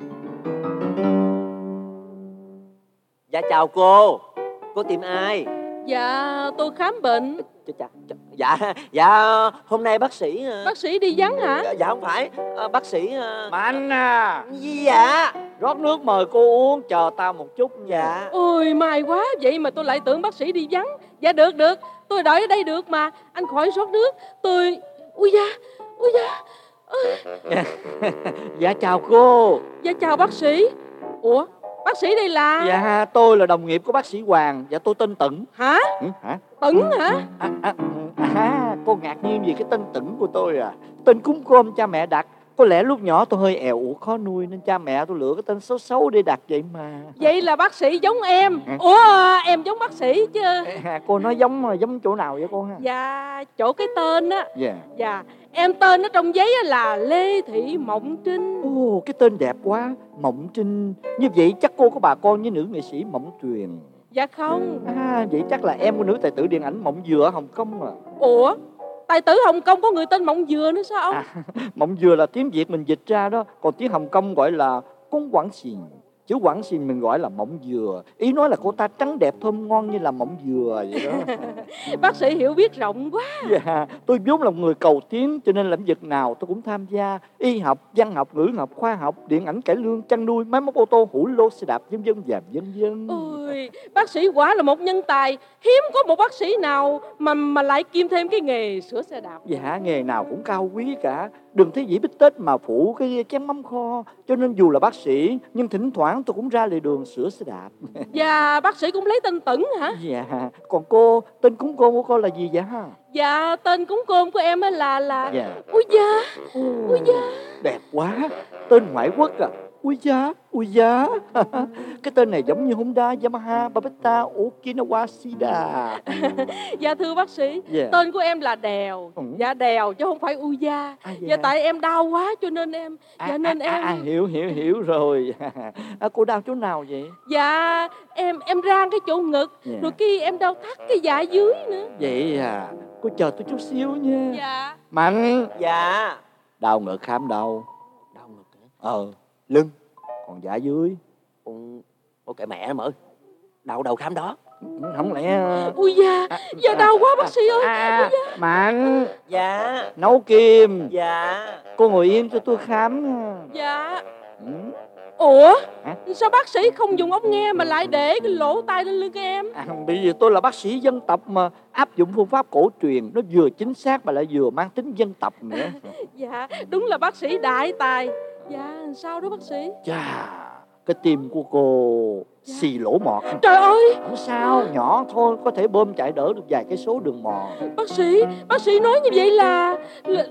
Dạ chào cô, cô tìm ai? Dạ tôi khám bệnh. Chà, chà, chà. Dạ, dạ hôm nay bác sĩ ờ, Bác sĩ đi vắng hả? dạ, dạ không phải, ờ, bác sĩ ờ, Mà anh à, dạ. rót nước mời cô uống, chờ tao một chút nha. Dạ. Ôi may quá, vậy mà tôi lại tưởng bác sĩ đi vắng. Dạ được được, tôi đợi ở đây được mà. Anh khỏi rót nước. Tôi... Ui da, ui da. Ôi. Dạ chào cô. Dạ chào bác sĩ. Ủa, bác sĩ đây là... Dạ tôi là đồng nghiệp của bác sĩ Hoàng. Dạ tôi tên Tửng. Hả? Ừ, hả? Tửng hả? À, à, à, cô ngạc nhiên vì cái tên Tửng của tôi à? Tên cúng cơm cha mẹ đặt. Có lẽ lúc nhỏ tôi hơi èo uột khó nuôi nên cha mẹ tôi lựa cái tên xấu xấu để đặt vậy mà. Vậy là bác sĩ giống em. Hả? Ủa, em giống bác sĩ chứ. À, cô nói giống giống chỗ nào vậy cô ha? Dạ, chỗ cái tên á. Dạ. Dạ, em tên ở trong giấy á là Lê Thị Mộng Trinh. Ồ, cái tên đẹp quá, Mộng Trinh. Như vậy chắc cô có bà con với nữ nghệ sĩ Mộng Tuyền. Dạ không. À, vậy chắc là em của nữ tài tử điện ảnh Mộng Dừa ở Hồng Kông à. Ủa, tài tử Hồng Kông có người tên Mộng Dừa nữa sao ông? À, Mộng Dừa là tiếng Việt mình dịch ra đó, còn tiếng Hồng Kông gọi là Cung Quảng Xìn. Chữ Quảng Xìn mình gọi là Mộng Dừa. Ý nói là cô ta trắng đẹp thơm ngon như là mộng dừa vậy đó. Bác sĩ hiểu biết rộng quá. Dạ, tôi vốn là một người cầu tiến cho nên lĩnh vực nào tôi cũng tham gia. Y học, văn học, ngữ học, khoa học, điện ảnh, cải lương, chăn nuôi, máy móc ô tô, hũ lô, xe đạp, vân vân và vân vân. Ôi, bác sĩ quả là một nhân tài. Hiếm có một bác sĩ nào mà mà lại kiêm thêm cái nghề sửa xe đạp. Dạ, nghề nào cũng cao quý cả. Đừng thấy dĩ bít tết mà phụ cái chén mắm kho. Cho nên dù là bác sĩ nhưng thỉnh thoảng tôi cũng ra lề đường sửa xe đạp. Và bác sĩ cũng lấy tên Tửng hả? Dạ, còn cô, tên cúng cô của cô là gì vậy ha? Dạ, tên cúng cơm của em á là là Dạ. Ui da, ui da. Đẹp quá, tên ngoại quốc à. Ui da, ui da. Cái tên này giống như Honda, Yamaha, Babetta, Okinawa, Sida. Dạ thưa bác sĩ, Dạ. tên của em là Đèo. Ừ. Dạ Đèo chứ không phải Ui da. À, Dạ tại em đau quá cho nên em à, Dạ nên à, em à, à, hiểu, hiểu, hiểu rồi. À, cô đau chỗ nào vậy? Dạ em em rang cái chỗ ngực. Dạ. Rồi khi em đau thắt cái dạ dưới nữa. Vậy à, cô chờ tôi chút xíu nha. Dạ. Mạnh. Dạ. Đau ngực khám đâu? Đau ngực hả? Ờ, Lưng. còn dạ dưới. Ủa, ủa kệ mẹ nó mở. Đau đầu khám đó. Không lẽ... Ui da, da đau quá bác sĩ ơi. À, Mạnh, Dạ. nấu kim. Dạ. Cô ngồi yên cho tôi khám. Dạ. Ừ. Ủa, Hả? sao bác sĩ không dùng ống nghe mà lại để cái lỗ tai lên lưng của em? À, bởi vì tôi là bác sĩ dân tộc mà áp dụng phương pháp cổ truyền, nó vừa chính xác mà lại vừa mang tính dân tộc nữa. Dạ, đúng là bác sĩ đại tài. Dạ, sao đó bác sĩ? Chà, cái tim của cô xì lỗ mọt. Trời ơi, Không sao, nhỏ thôi, có thể bơm chạy đỡ được vài cái số đường mòn. bác sĩ, bác sĩ nói như vậy là, là...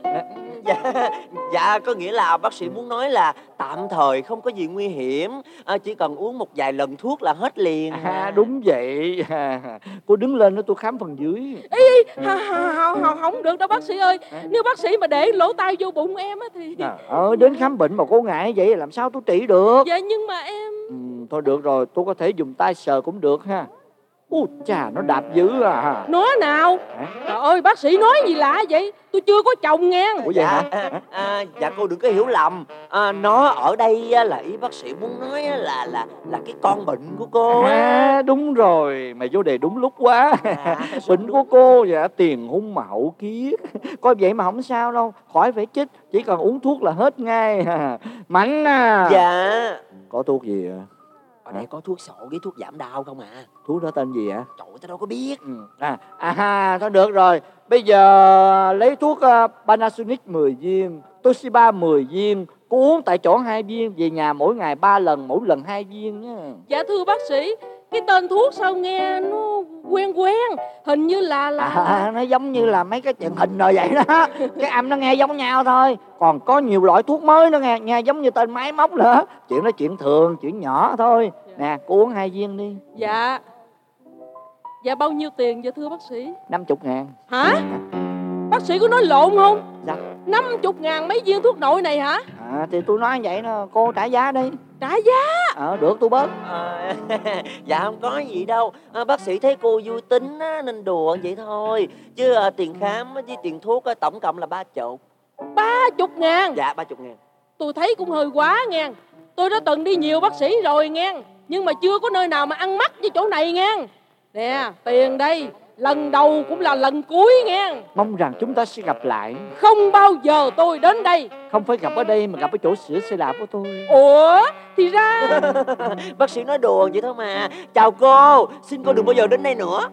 Dạ, dạ có nghĩa là bác sĩ muốn nói là tạm thời không có gì nguy hiểm, à, chỉ cần uống một vài lần thuốc là hết liền. À, đúng vậy. Cô đứng lên đó tôi khám phần dưới. Ý, ý, hà, hà, hà, hà, không được đâu bác sĩ ơi. Nếu bác sĩ mà để lỗ tai vô bụng em á thì... À, ờ, đến khám bệnh mà cô ngại vậy làm sao tôi trị được? Dạ nhưng mà em... Ừ, thôi được rồi, tôi có thể dùng tay sờ cũng được ha. Ú chà, nó đạp dữ à. Nói nào? Hả? Trời ơi, bác sĩ nói gì lạ vậy? Tôi chưa có chồng nghe. Ủa vậy Dạ, hả? à, à, dạ cô đừng có hiểu lầm, à, nó ở đây á, là ý bác sĩ muốn nói á, là là là cái con bệnh của cô á. À, đúng rồi, mày vô đề đúng lúc quá. À, Bệnh của cô dạ tiền hung mà hậu kiết. Coi vậy mà không sao đâu, khỏi phải chích, chỉ cần uống thuốc là hết ngay. Mạnh à. Dạ. Có thuốc gì à? Ở đây có thuốc sổ với thuốc giảm đau không à? Thuốc đó tên gì hả? Trời ơi, tao đâu có biết. Ừ. À, à ha, thôi được rồi. Bây giờ lấy thuốc uh, Panasonic mười viên, Toshiba mười viên. Cô uống tại chỗ hai viên, về nhà mỗi ngày ba lần, mỗi lần hai viên nhá. Dạ thưa bác sĩ, cái tên thuốc sao nghe nó quen quen, hình như là là, À, là... nó giống như là mấy cái truyền hình rồi vậy đó. Cái âm nó nghe giống nhau thôi. Còn có nhiều loại thuốc mới nó nghe, nghe giống như tên máy móc nữa. Chuyện đó chuyện thường, chuyện nhỏ thôi. Dạ. Nè, cô uống hai viên đi. Dạ. Dạ bao nhiêu tiền vậy thưa bác sĩ? Năm chục ngàn. Hả? Bác sĩ có nói lộn không? Dạ. Năm chục ngàn mấy viên thuốc nội này hả? À, thì tôi nói vậy đó, cô trả giá đi. Trả giá? Ờ, được tôi bớt. À, dạ không có gì đâu. À, bác sĩ thấy cô vui tính á, nên đùa vậy thôi. Chứ à, tiền khám với tiền thuốc á, tổng cộng là ba chục. Ba chục ngàn? Dạ ba chục ngàn. Tôi thấy cũng hơi quá nghe. Tôi đã từng đi nhiều bác sĩ rồi nghe, nhưng mà chưa có nơi nào mà ăn mắc như chỗ này nghe. Nè, tiền đây, lần đầu cũng là lần cuối nghe. Mong rằng chúng ta sẽ gặp lại. Không bao giờ tôi đến đây. Không phải gặp ở đây mà gặp ở chỗ sửa xe đạp của tôi. Ủa, thì ra Bác sĩ nói đùa vậy thôi mà. Chào cô, xin cô đừng bao giờ đến đây nữa.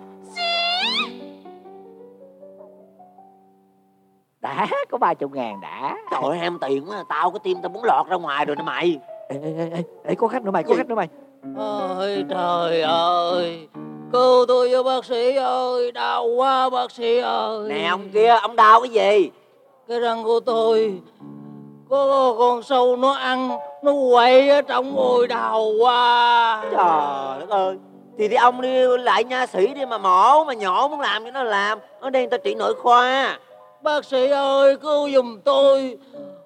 Đã, có ba chục ngàn đã. Trời ơi, ham tiền quá, tao có tim tao muốn lọt ra ngoài rồi nè mày. Ê, ê, ê, ê, ê, có khách nữa mày, có khách nữa mày. Ôi trời ơi, cứu tôi với bác sĩ ơi, đau quá bác sĩ ơi. Nè ông kia, ông đau cái gì? Cái răng của tôi có con sâu nó ăn, nó quậy ở trong, ôi đau quá. Trời đất ơi. Thì đi ông đi lại nha sĩ đi mà mổ, mà nhổ muốn làm cho nó làm. Ở đây người ta trị nội khoa. Bác sĩ ơi, cứu giùm tôi.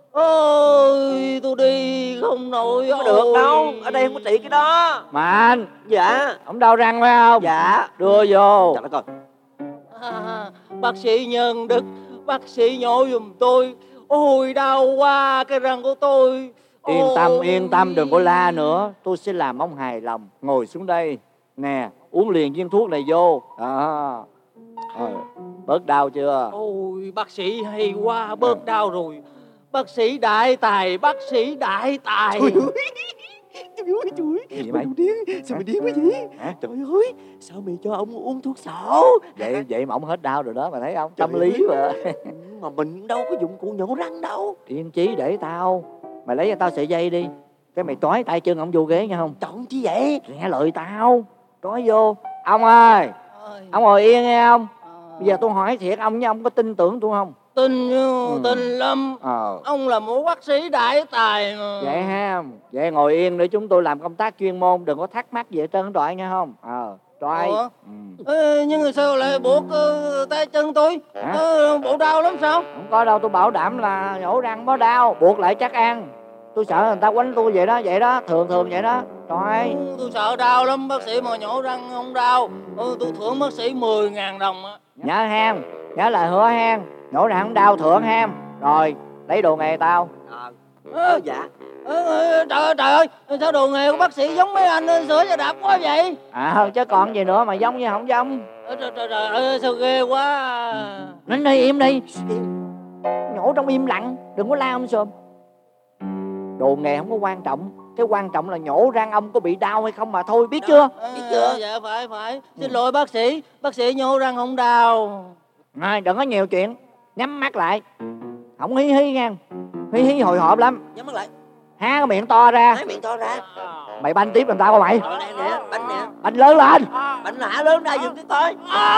Ôi, tôi đi không nổi. Không được đâu, ở đây không có trị cái đó. Mạnh. Dạ. Ông đau răng phải không? Dạ. Đưa vô. Trời đất ơi. À, bác sĩ Nhân Đức, bác sĩ nhổ giùm tôi. Ôi đau quá cái răng của tôi. Yên tâm, Ôi. yên tâm, đừng có la nữa. Tôi sẽ làm ông hài lòng. Ngồi xuống đây. Nè, uống liền viên thuốc này vô. Đó. Rồi, bớt đau chưa? Ôi bác sĩ hay quá, bớt đau rồi. Bác sĩ đại tài, bác sĩ đại tài. Trời ơi, trời ơi, trời ơi. Gì Mày mày? đâu điên, sao mày điên quá vậy? Hả? Trời ơi, sao mày cho ông uống thuốc sổ? Vậy vậy mà ông hết đau rồi đó, mày thấy không? Trời Tâm lý mà. Mà mình đâu có dụng cụ nhổ răng đâu. Yên chí để tao. Mày lấy cho tao sợi dây đi. Cái mày trói tay chân ông vô ghế nha không? Trời chi vậy? Nghe lời tao. Trói vô. Ông ơi, Ôi, ông ngồi yên nghe không? à, Bây giờ tôi hỏi thiệt ông nha, ông có tin tưởng tôi không? tin như Ừ. tin lắm. Ờ. Ông là một bác sĩ đại tài mà. Vậy ha. Vậy ngồi yên để chúng tôi làm công tác chuyên môn. Đừng có thắc mắc gì hết trơn trọi nghe không? Ờ. Trói. Ủa? Ừ. Ê, nhưng mà sao lại buộc uh, tay chân tôi? Hả? Ờ, bộ đau lắm sao? Không có đâu, tôi bảo đảm là nhổ răng có đau. Buộc lại chắc ăn. Tôi sợ người ta quánh tôi vậy đó, vậy đó. Thường thường vậy đó. Trói. Ừ, tôi sợ đau lắm, bác sĩ mà nhổ răng không đau. Ừ, tôi thưởng bác sĩ mười ngàn đồng á. Nhớ ham. Nhớ lời hứa ham. Nhổ răng không đau thưởng ham. Rồi, lấy đồ nghề tao. Ờ, Ơ, dạ. ơ, ơ, trời ơi, trời ơi, sao đồ nghề của bác sĩ giống mấy anh sửa xe đạp quá vậy? À, chứ còn gì nữa mà giống như không giống. Ơ, trời, trời, trời ơi, sao ghê quá. Nín đi, im đi. Nhổ trong im lặng, đừng có la ông sùm. Đồ nghề không có quan trọng. Cái quan trọng là nhổ răng ông có bị đau hay không mà thôi, biết chưa? Ờ, Biết chưa? Dạ phải, phải. Xin lỗi bác sĩ, bác sĩ nhổ răng không đau. Rồi, đừng có nhiều chuyện. Nhắm mắt lại. Không hí hí nha. Hí hí hồi hộp lắm. Nhắm mắt lại. Há cái miệng to ra. Há miệng to ra. Mày banh tiếp làm tao không mày? Ở đây nè, bánh nè. Banh lớn lên. Bánh hả lớn ra dừng cái coi.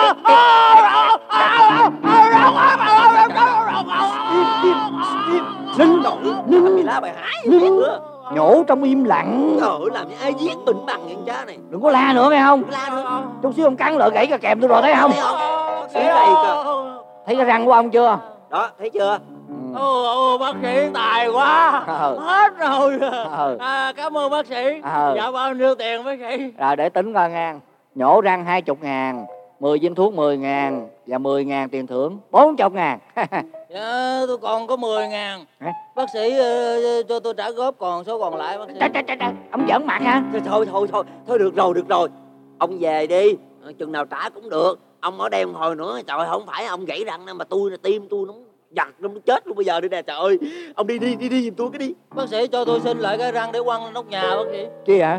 Nín. Nín. Bị lá bài hái gì nữa. Nhổ trong im lặng. Trời ơi, làm như ai giết mình bằng vậy cha này. Đừng có la nữa nghe không? La nữa. Chút xíu ông cắn lợi gãy cả kèm tôi rồi thấy không? Thấy không? Bác sĩ này kìa. Thấy cái răng của ông chưa? Đó, thấy chưa? Ồ, ồ, bác sĩ tài quá. Ừ. Hết rồi. Ừ. À, cảm ơn bác sĩ. Ừ. Dạ bao nhiêu tiền bác sĩ? Rồi để tính coi ngàn. Nhổ răng hai chục ngàn, mười viên thuốc mười ngàn và mười ngàn tiền thưởng bốn chục ngàn. Dạ, tôi còn có mười ngàn. Hả? Bác sĩ ờ, cho tôi trả góp còn số còn lại bác sĩ. Trời, trời, trời, trời. Ông giỡn mặt hả? Thôi thôi thôi thôi, thôi được rồi được rồi. Ông về đi, chừng nào trả cũng được. Ông ở đây một hồi nữa, trời không phải ông gãy răng đâu mà tôi tim tôi nó giật nó chết luôn bây giờ đi nè, trời ơi. Ông đi đi đi đi giùm tôi cái đi. Bác sĩ cho tôi xin lại cái răng để quăng lên nóc nhà bác sĩ. Chi hả?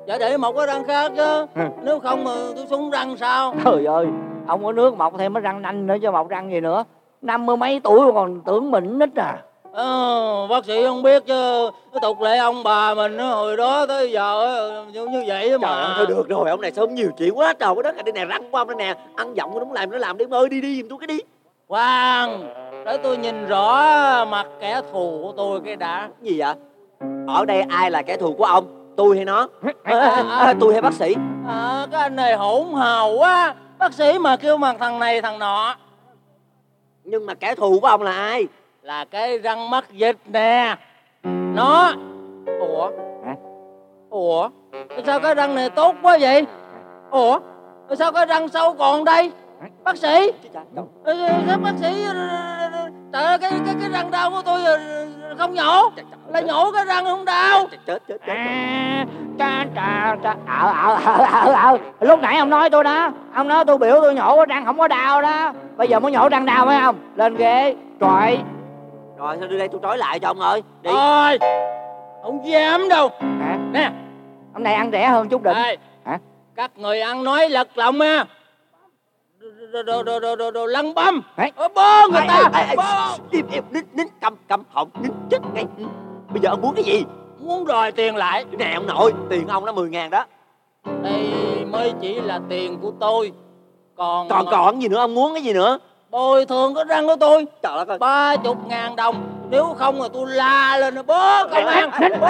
Dạ để một cái răng khác chứ. Nếu không mà tôi súng răng sao? Trời ơi, ông có nước mọc thêm cái răng nanh nữa chứ mọc răng gì nữa. Năm mươi mấy tuổi còn tưởng mình nít à. Ờ, bác sĩ không biết chứ cái tục lệ ông bà mình á, hồi đó tới giờ á, như, như vậy mà. Trời ơi, thôi được rồi, ông này sớm nhiều chuyện quá trời. Cái đất này nè, răng của ông đây nè, ăn giọng nó muốn làm nó làm đi, em ơi, đi đi giùm tôi cái đi. Khoan, để tôi nhìn rõ mặt kẻ thù của tôi cái đã. Gì vậy? Ở đây ai là kẻ thù của ông? Tôi hay nó? À, à, à, tôi hay bác sĩ? À, cái anh này hỗn hào quá. Bác sĩ mà kêu bằng thằng này thằng nọ. Nhưng mà kẻ thù của ông là ai? Là cái răng mắc dịch nè. Nó. Ủa? Hả? Ủa? Sao cái răng này tốt quá vậy? Ủa? Sao cái răng sâu còn đây? Bác sĩ? Sao bác sĩ? Trời ơi, cái, cái, cái răng đau của tôi không nhổ. Là nhổ cái răng không đau. Chết, chết, chết. À, cha, cha, cha. Ờ, ờ, ờ, ờ, ờ. Lúc nãy ông nói tôi đó. Ông nói tôi biểu tôi nhổ răng không có đau đó. Bây giờ mới nhổ răng đau phải không? Lên ghế, trọi. Rồi, sao đưa đây tôi trói lại cho ông ơi. Đi. Thôi, không dám đâu. Hả? Nè. Ông này ăn rẻ hơn chút đỉnh. Đây. Hả? Các người ăn nói lật lòng nha. Đồ, đồ, đồ, đồ, đồ, đồ lăng băm. Ở bơ người ta. Ê, ê, ê, im, im, nín, nín, cầm, cầm họng, nín, chết ngay. Bây giờ ông muốn cái gì? Muốn đòi tiền lại. Nè ông nội, tiền ông nó mười ngàn đó. Đây mới chỉ là tiền của tôi. Còn Còn còn gì nữa, ông muốn cái gì nữa? bồi thường cái răng của tôi. Trời đất ơi. Ba chục ngàn đồng. Nếu không là tôi la lên bớ công an.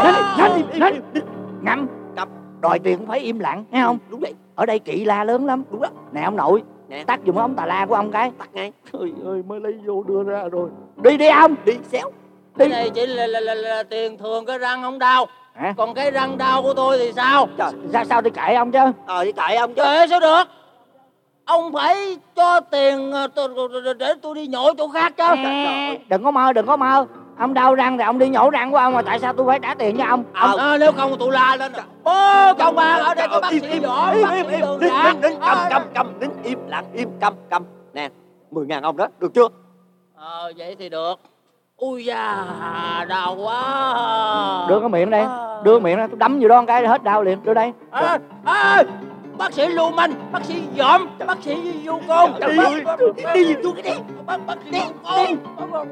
Ngậm. Đòi tiền cũng phải im lặng, nghe không? Đúng vậy. Ở đây kỵ la lớn lắm. Đúng đó. Nè ông nội, nè. Tắt dùng ống tà la của ông cái. Tắt ngay. Trời ơi, mới lấy vô đưa ra rồi. Đi đi ông. Đi xéo. Cái này chỉ là, là, là, là tiền thường cái răng không đau. Hả? Còn cái răng đau của tôi thì sao? Trời. Ra sao tôi kệ ông chứ. Ờ, đi kệ ông chứ. Kệ sao được? Ông phải cho tiền để tôi đi nhổ chỗ khác chứ. À, đừng có mơ, đừng có mơ. Ông đau răng thì ông đi nhổ răng của ông, mà tại sao tôi phải trả tiền cho ông? À, ông... à, nếu không tôi la lên. Ô, công an ở đây có bác sĩ võ, bác sĩ đường nín, nín, cầm, cầm, cầm, nín, im lặng, im, cầm, cầm. Nè, mười ngàn ông đó, được chưa? Ờ, vậy thì được. Ui da, đau quá. Đưa cái miệng đây, đưa miệng ra, tôi đấm vô đó một cái hết đau liền, đưa đây. À, à, bác sĩ Lưu Minh, bác sĩ Dõm, bác sĩ Du Côn. Đi, đi giùm tôi cái đi. Bác, bác sĩ Du Côn.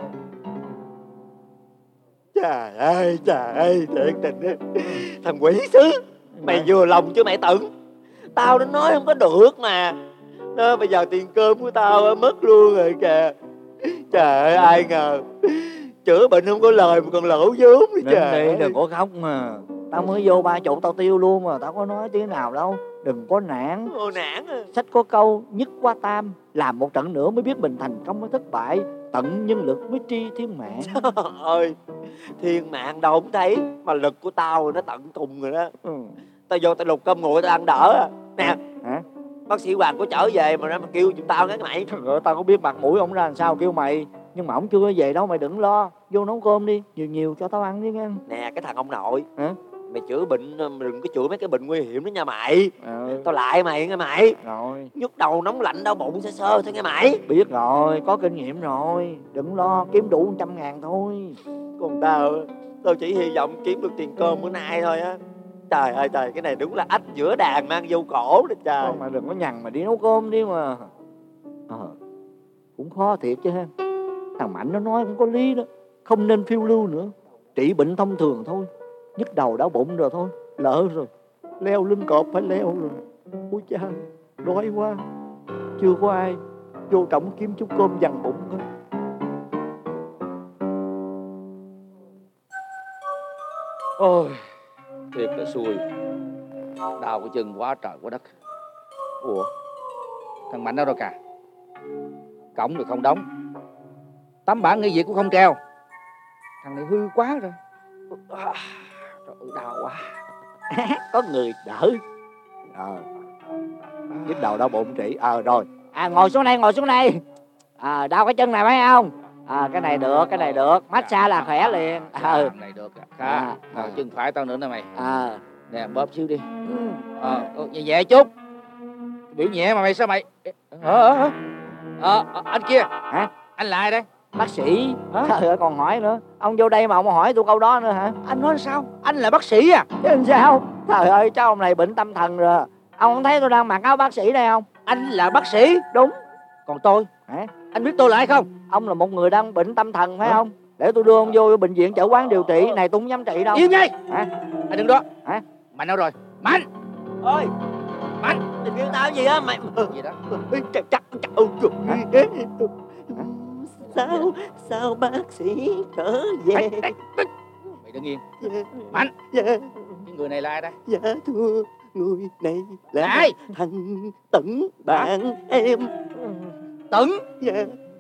Trời ơi, trời ơi, thiệt tình á. Thằng quỷ sứ, mày vừa lòng chứ mày tưởng. Tao đã nói không có được mà. Đó, bây giờ tiền cơm của tao mất luôn rồi kìa. Trời ơi, ai ngờ chữa bệnh không có lời mà còn lỗ vốn nữa trời. Đi, đừng có khóc mà. Tao mới vô ba chục tao tiêu luôn mà, tao có nói tiếng nào đâu. Đừng có nản. Ồ, nản à. Sách có câu nhất qua tam, làm một trận nữa mới biết mình thành công hay thất bại, tận nhân lực mới tri thiên mạng. Trời ơi, thiên mạng đâu không thấy, mà lực của tao nó tận cùng rồi đó. Ừ. Tao vô tao lục cơm nguội tao ăn đỡ à. Nè. Hả? Bác sĩ Hoàng có trở về mà nó mà kêu chúng tao cái mày. Trời ơi, tao có biết mặt mũi ông ra làm sao kêu mày. Nhưng mà ông chưa có về đâu, mày đừng lo. Vô nấu cơm đi, nhiều nhiều cho tao ăn đi nghe. Nè, cái thằng ông nội. Hả? Mày chữa bệnh, mày đừng có chữa mấy cái bệnh nguy hiểm đó nha mày. Ừ. Tao lại mày nghe mày. Rồi. Nhức đầu nóng lạnh đau bụng sơ sơ thôi nghe mày. Biết rồi, có kinh nghiệm rồi. Đừng lo, kiếm đủ một trăm ngàn thôi. Còn tao, tao chỉ hy vọng kiếm được tiền cơm bữa nay thôi á. Trời ơi trời, cái này đúng là ách giữa đàn mang vô cổ đó trời. Thôi mà đừng có nhằn mà đi nấu cơm đi mà. Ờ, cũng khó thiệt chứ ha. Thằng Mạnh nó nói cũng có lý đó. Không nên phiêu lưu nữa. Trị bệnh thông thường thôi. Nhức đầu đau bụng rồi thôi. Lỡ rồi. Leo lưng cọp phải leo rồi. Ôi cha, đói quá. Chưa có ai vô trọng kiếm chút cơm dằn bụng thôi. Ôi, thiệt là xui. Đau cái chân quá trời quá đất. Ủa, thằng Mạnh đâu rồi cả? Cổng thì không đóng, tấm bảng nghỉ việc cũng không treo. Thằng này hư quá rồi. À, trời ơi, đau quá. Có người đỡ. Ờ, nhức đầu đau bụng trị. Ờ rồi. À, ngồi xuống đây, ngồi xuống đây. À, đau cái chân này phải không? À, cái này được, cái này được. Massage là khỏe liền. Ờ. Cái này được. Khá. À, À, chân phải tao nữa nè mày. À. Nè, bóp xíu đi. Ờ, à, nhẹ nhẹ chút. Biểu nhẹ mà mày sao mày? Ờ, ờ, ờ. À, anh kia. Hả? Anh là ai đây? Bác sĩ. Hả? Trời ơi, còn hỏi nữa. Ông vô đây mà ông hỏi tôi câu đó nữa hả? Anh nói sao? Anh là bác sĩ à? Chứ làm sao? Trời ơi, cháu ông này bệnh tâm thần rồi. Ông không thấy tôi đang mặc áo bác sĩ đây không? Anh là bác sĩ. Đúng. Còn tôi? Hả? Anh biết tôi là ai không? Ông là một người đang bệnh tâm thần phải không? Để tôi đưa ông vô bệnh viện chợ quán điều trị. Này tôi không dám trị đâu. Im ngay. Hả? Anh đừng đó. Hả? Mạnh đâu rồi? Mạnh. Ơi, Mạnh. mày kêu tao gì á mày? Gì đó? Chắc chắc chắc sao sao bác sĩ trở về? Mày đứng yên. Mạnh. Dạ. Cái người này là ai đây? Dạ thưa, người này là Ai? thằng Tẩn bạn em. Tẩn. Dạ.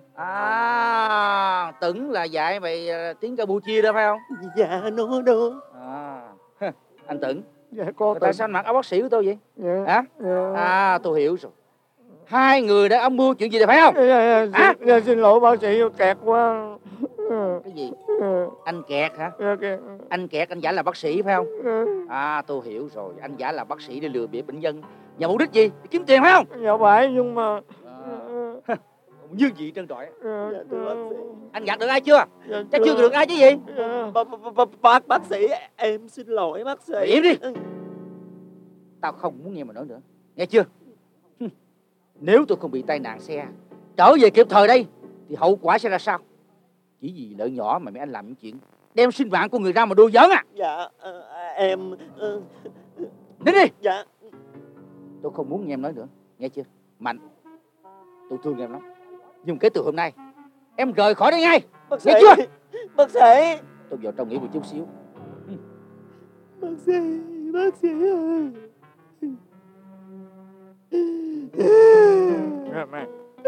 À, Tẩn là dạy mày uh, tiếng Campuchia đó phải không? Dạ nó đó. À, anh Tẩn. Dạ con. Tại sao anh mặc áo bác sĩ của tôi vậy? Dạ. Hả? Dạ. À, tôi hiểu rồi. Hai người đã âm mưu chuyện gì đây phải không? Dạ, dạ, dạ, Hả? dạ, xin lỗi bác sĩ, kẹt quá. Cái gì? Dạ. Anh kẹt hả? Dạ, kẹt. Anh kẹt anh giả là bác sĩ phải không? Dạ. À, tôi hiểu rồi. Anh giả là bác sĩ để lừa bịp bệnh nhân. Và mục đích gì? Để kiếm tiền phải không? Dạ phải, nhưng mà À. Như vậy trân trọi. dạ, thưa bác sĩ. Anh gạt được ai chưa? dạ, Chắc chưa được ai chứ gì? Dạ. Bác, bác, bác, bác sĩ, em xin lỗi bác sĩ. Mày im đi. Tao không muốn nghe mà nói nữa. Nghe chưa? Nếu tôi không bị tai nạn xe trở về kịp thời đây thì hậu quả sẽ ra sao? Chỉ vì lợi nhỏ mà mấy anh làm những chuyện đem sinh mạng của người ra mà đùa giỡn à? Dạ, ờ, em... ờ, Đến đi. Dạ. Tôi không muốn nghe em nói nữa. Nghe chưa? Mạnh, tôi thương em lắm. Nhưng kể từ hôm nay em rời khỏi đây ngay. Bác sĩ, nghe chưa? bác sĩ. Tôi vào trong nghỉ một chút xíu. Bác sĩ, bác sĩ ơi. Dạ, mẹ.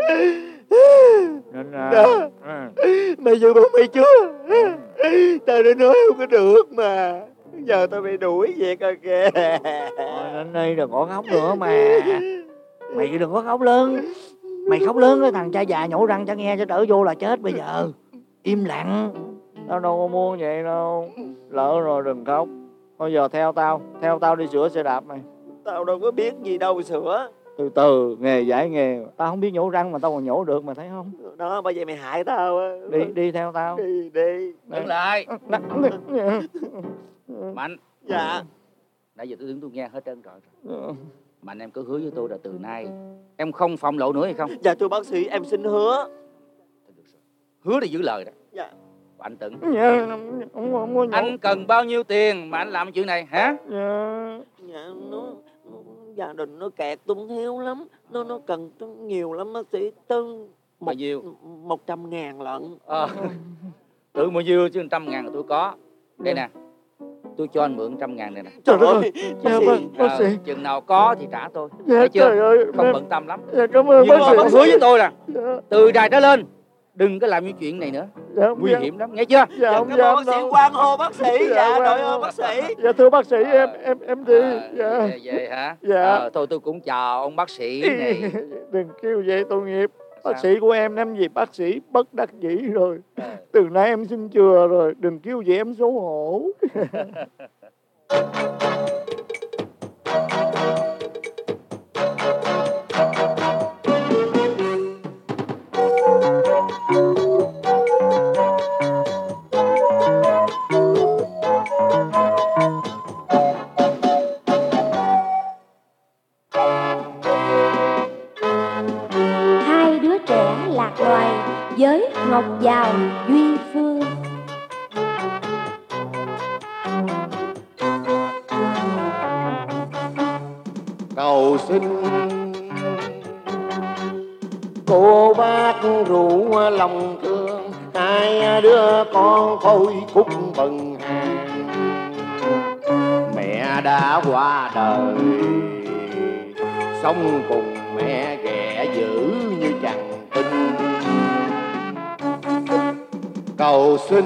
Nên Đó. à, Mày vừa bố mày chưa? Tao đã nói không có được mà. Giờ tao bị đuổi việc rồi kìa. thôi đến đây đừng có khóc nữa mà. Mày đừng có khóc lớn. Mày khóc lớn cái thằng cha già nhổ răng cho nghe cho trở vô là chết bây giờ. Im lặng. Tao đâu có muốn vậy đâu. Lỡ rồi đừng khóc. Thôi giờ theo tao. Theo tao đi sửa xe đạp mày. Tao đâu có biết gì đâu sửa. Từ từ, nghề giải nghề. Tao không biết nhổ răng mà tao còn nhổ được mà thấy không? Đó, bởi vậy mày hại tao á. Đi, đi theo tao. Đi, đi. Đứng lại. Nè, nè. Mạnh, Dạ. nãy giờ tôi đứng tôi nghe hết trơn rồi. Mạnh, em cứ hứa với tôi là từ nay em không phạm lộ nữa hay không? Dạ thưa bác sĩ, em xin hứa. Thôi được rồi. Hứa để giữ lời đó. Dạ. Anh Tẩn, Dạ, không, không có nhổ. anh cần bao nhiêu tiền mà anh làm chuyện này hả? Dạ. Dạ, nó, nó gia đình nó kẹt tung thiếu lắm. Nó nó cần nhiều lắm bác sĩ. Tới một, Bao nhiêu? một trăm ngàn lận. Ờ, tưởng bao nhiêu chứ trăm ngàn là tôi có. Đây nè, tôi cho anh mượn trăm ngàn này nè. Trời Trời ơi, ơi. bác Dạ, sĩ. bác, bác Ờ, sĩ. chừng nào có thì trả tôi. Dạ, Thấy chưa? trời ơi. Không em- bận tâm lắm. Dạ, cảm ơn Nhưng bác mà sĩ. bác hứa với tôi là Dạ, từ đài trở lên đừng có làm những chuyện này nữa. dạ, không Nguy dám. hiểm lắm, nghe chưa? Dạ, Dạ, không cảm ơn dám bác sĩ đâu. quan hô bác sĩ. Dạ, Dạ, quan đội hô. ơn bác sĩ. Dạ, thưa bác sĩ, em em em đi. À, Dạ. về, về hả? Dạ. Ờ, thôi tôi cũng chào ông bác sĩ này. Đừng kêu vậy tội nghiệp. Bác Sao? sĩ của em năm gì bác sĩ bất đắc dĩ rồi. Ờ. Từ nay em xin chừa rồi. Đừng kêu vậy em xấu hổ. Hai đứa trẻ lạc loài với Ngọc Giàu, Duy Phương. Cầu xin cô bác rủ lòng thương, hai đứa con thôi phúc bần hàng. Mẹ đã qua đời, sống cùng mẹ ghẻ dữ như chẳng tin. Cầu xin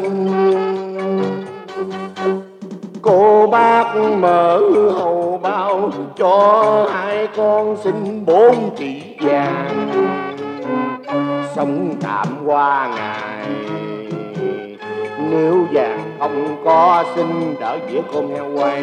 cô bác mở hầu bao cho hai con xin bốn chỉ vàng, sống tạm qua ngày. Nếu vàng không có xin đỡ dĩa cơm heo quay.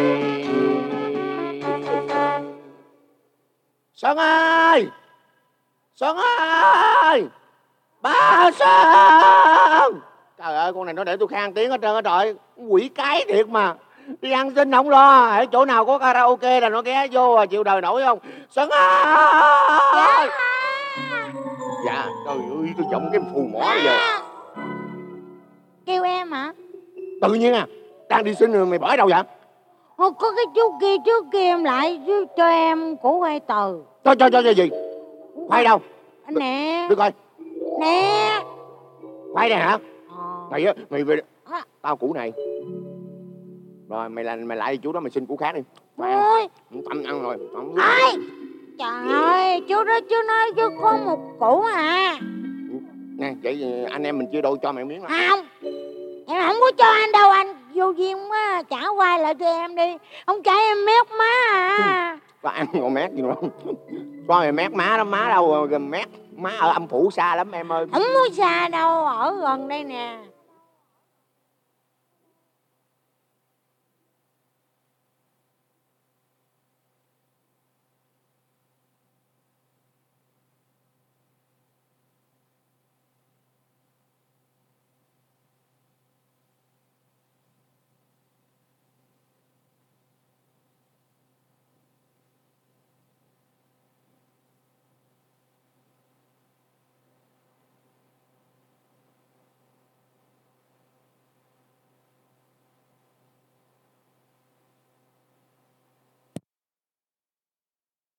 Sơn ơi, Sơn ơi, ba Sơn. Trời ơi, con này nó để tôi khang tiếng hết trơn á trời. Quỷ cái thiệt mà. Đi ăn xin không lo, ở chỗ nào có karaoke là nó ghé vô à, chịu đời nổi không? Xuân ơi! Dạ, trời ơi, tôi giọng cái phù mỏ bây giờ. Kêu em hả? Tự nhiên à, đang đi xin rồi mày bỏ ở đâu vậy? Ồ, có cái chú kia trước kia em lại chứ cho em củ khoai tờ. Cho cho cho cho gì? Khoai đâu? Nè. Đưa coi. Nè. Khoai này hả? Ờ. Mày á, mày về À. tao củ này. Rồi mày lại mày lại chú đó mày xin củ khác đi. Ôi. Tâm ăn rồi. Tâm... Ôi. Trời ơi, chú đó chú nói chú có một củ à. Nè, vậy anh em mình chia đôi cho mày miếng. Không. Em không có cho anh đâu, anh vô duyên quá, trả quay lại cho em đi. Không trả em mét má à. Có ăn còn mét gì nữa không? Có mày mét má đó, má đâu, mét má ở âm phủ xa lắm em ơi. Không có xa đâu, ở gần đây nè.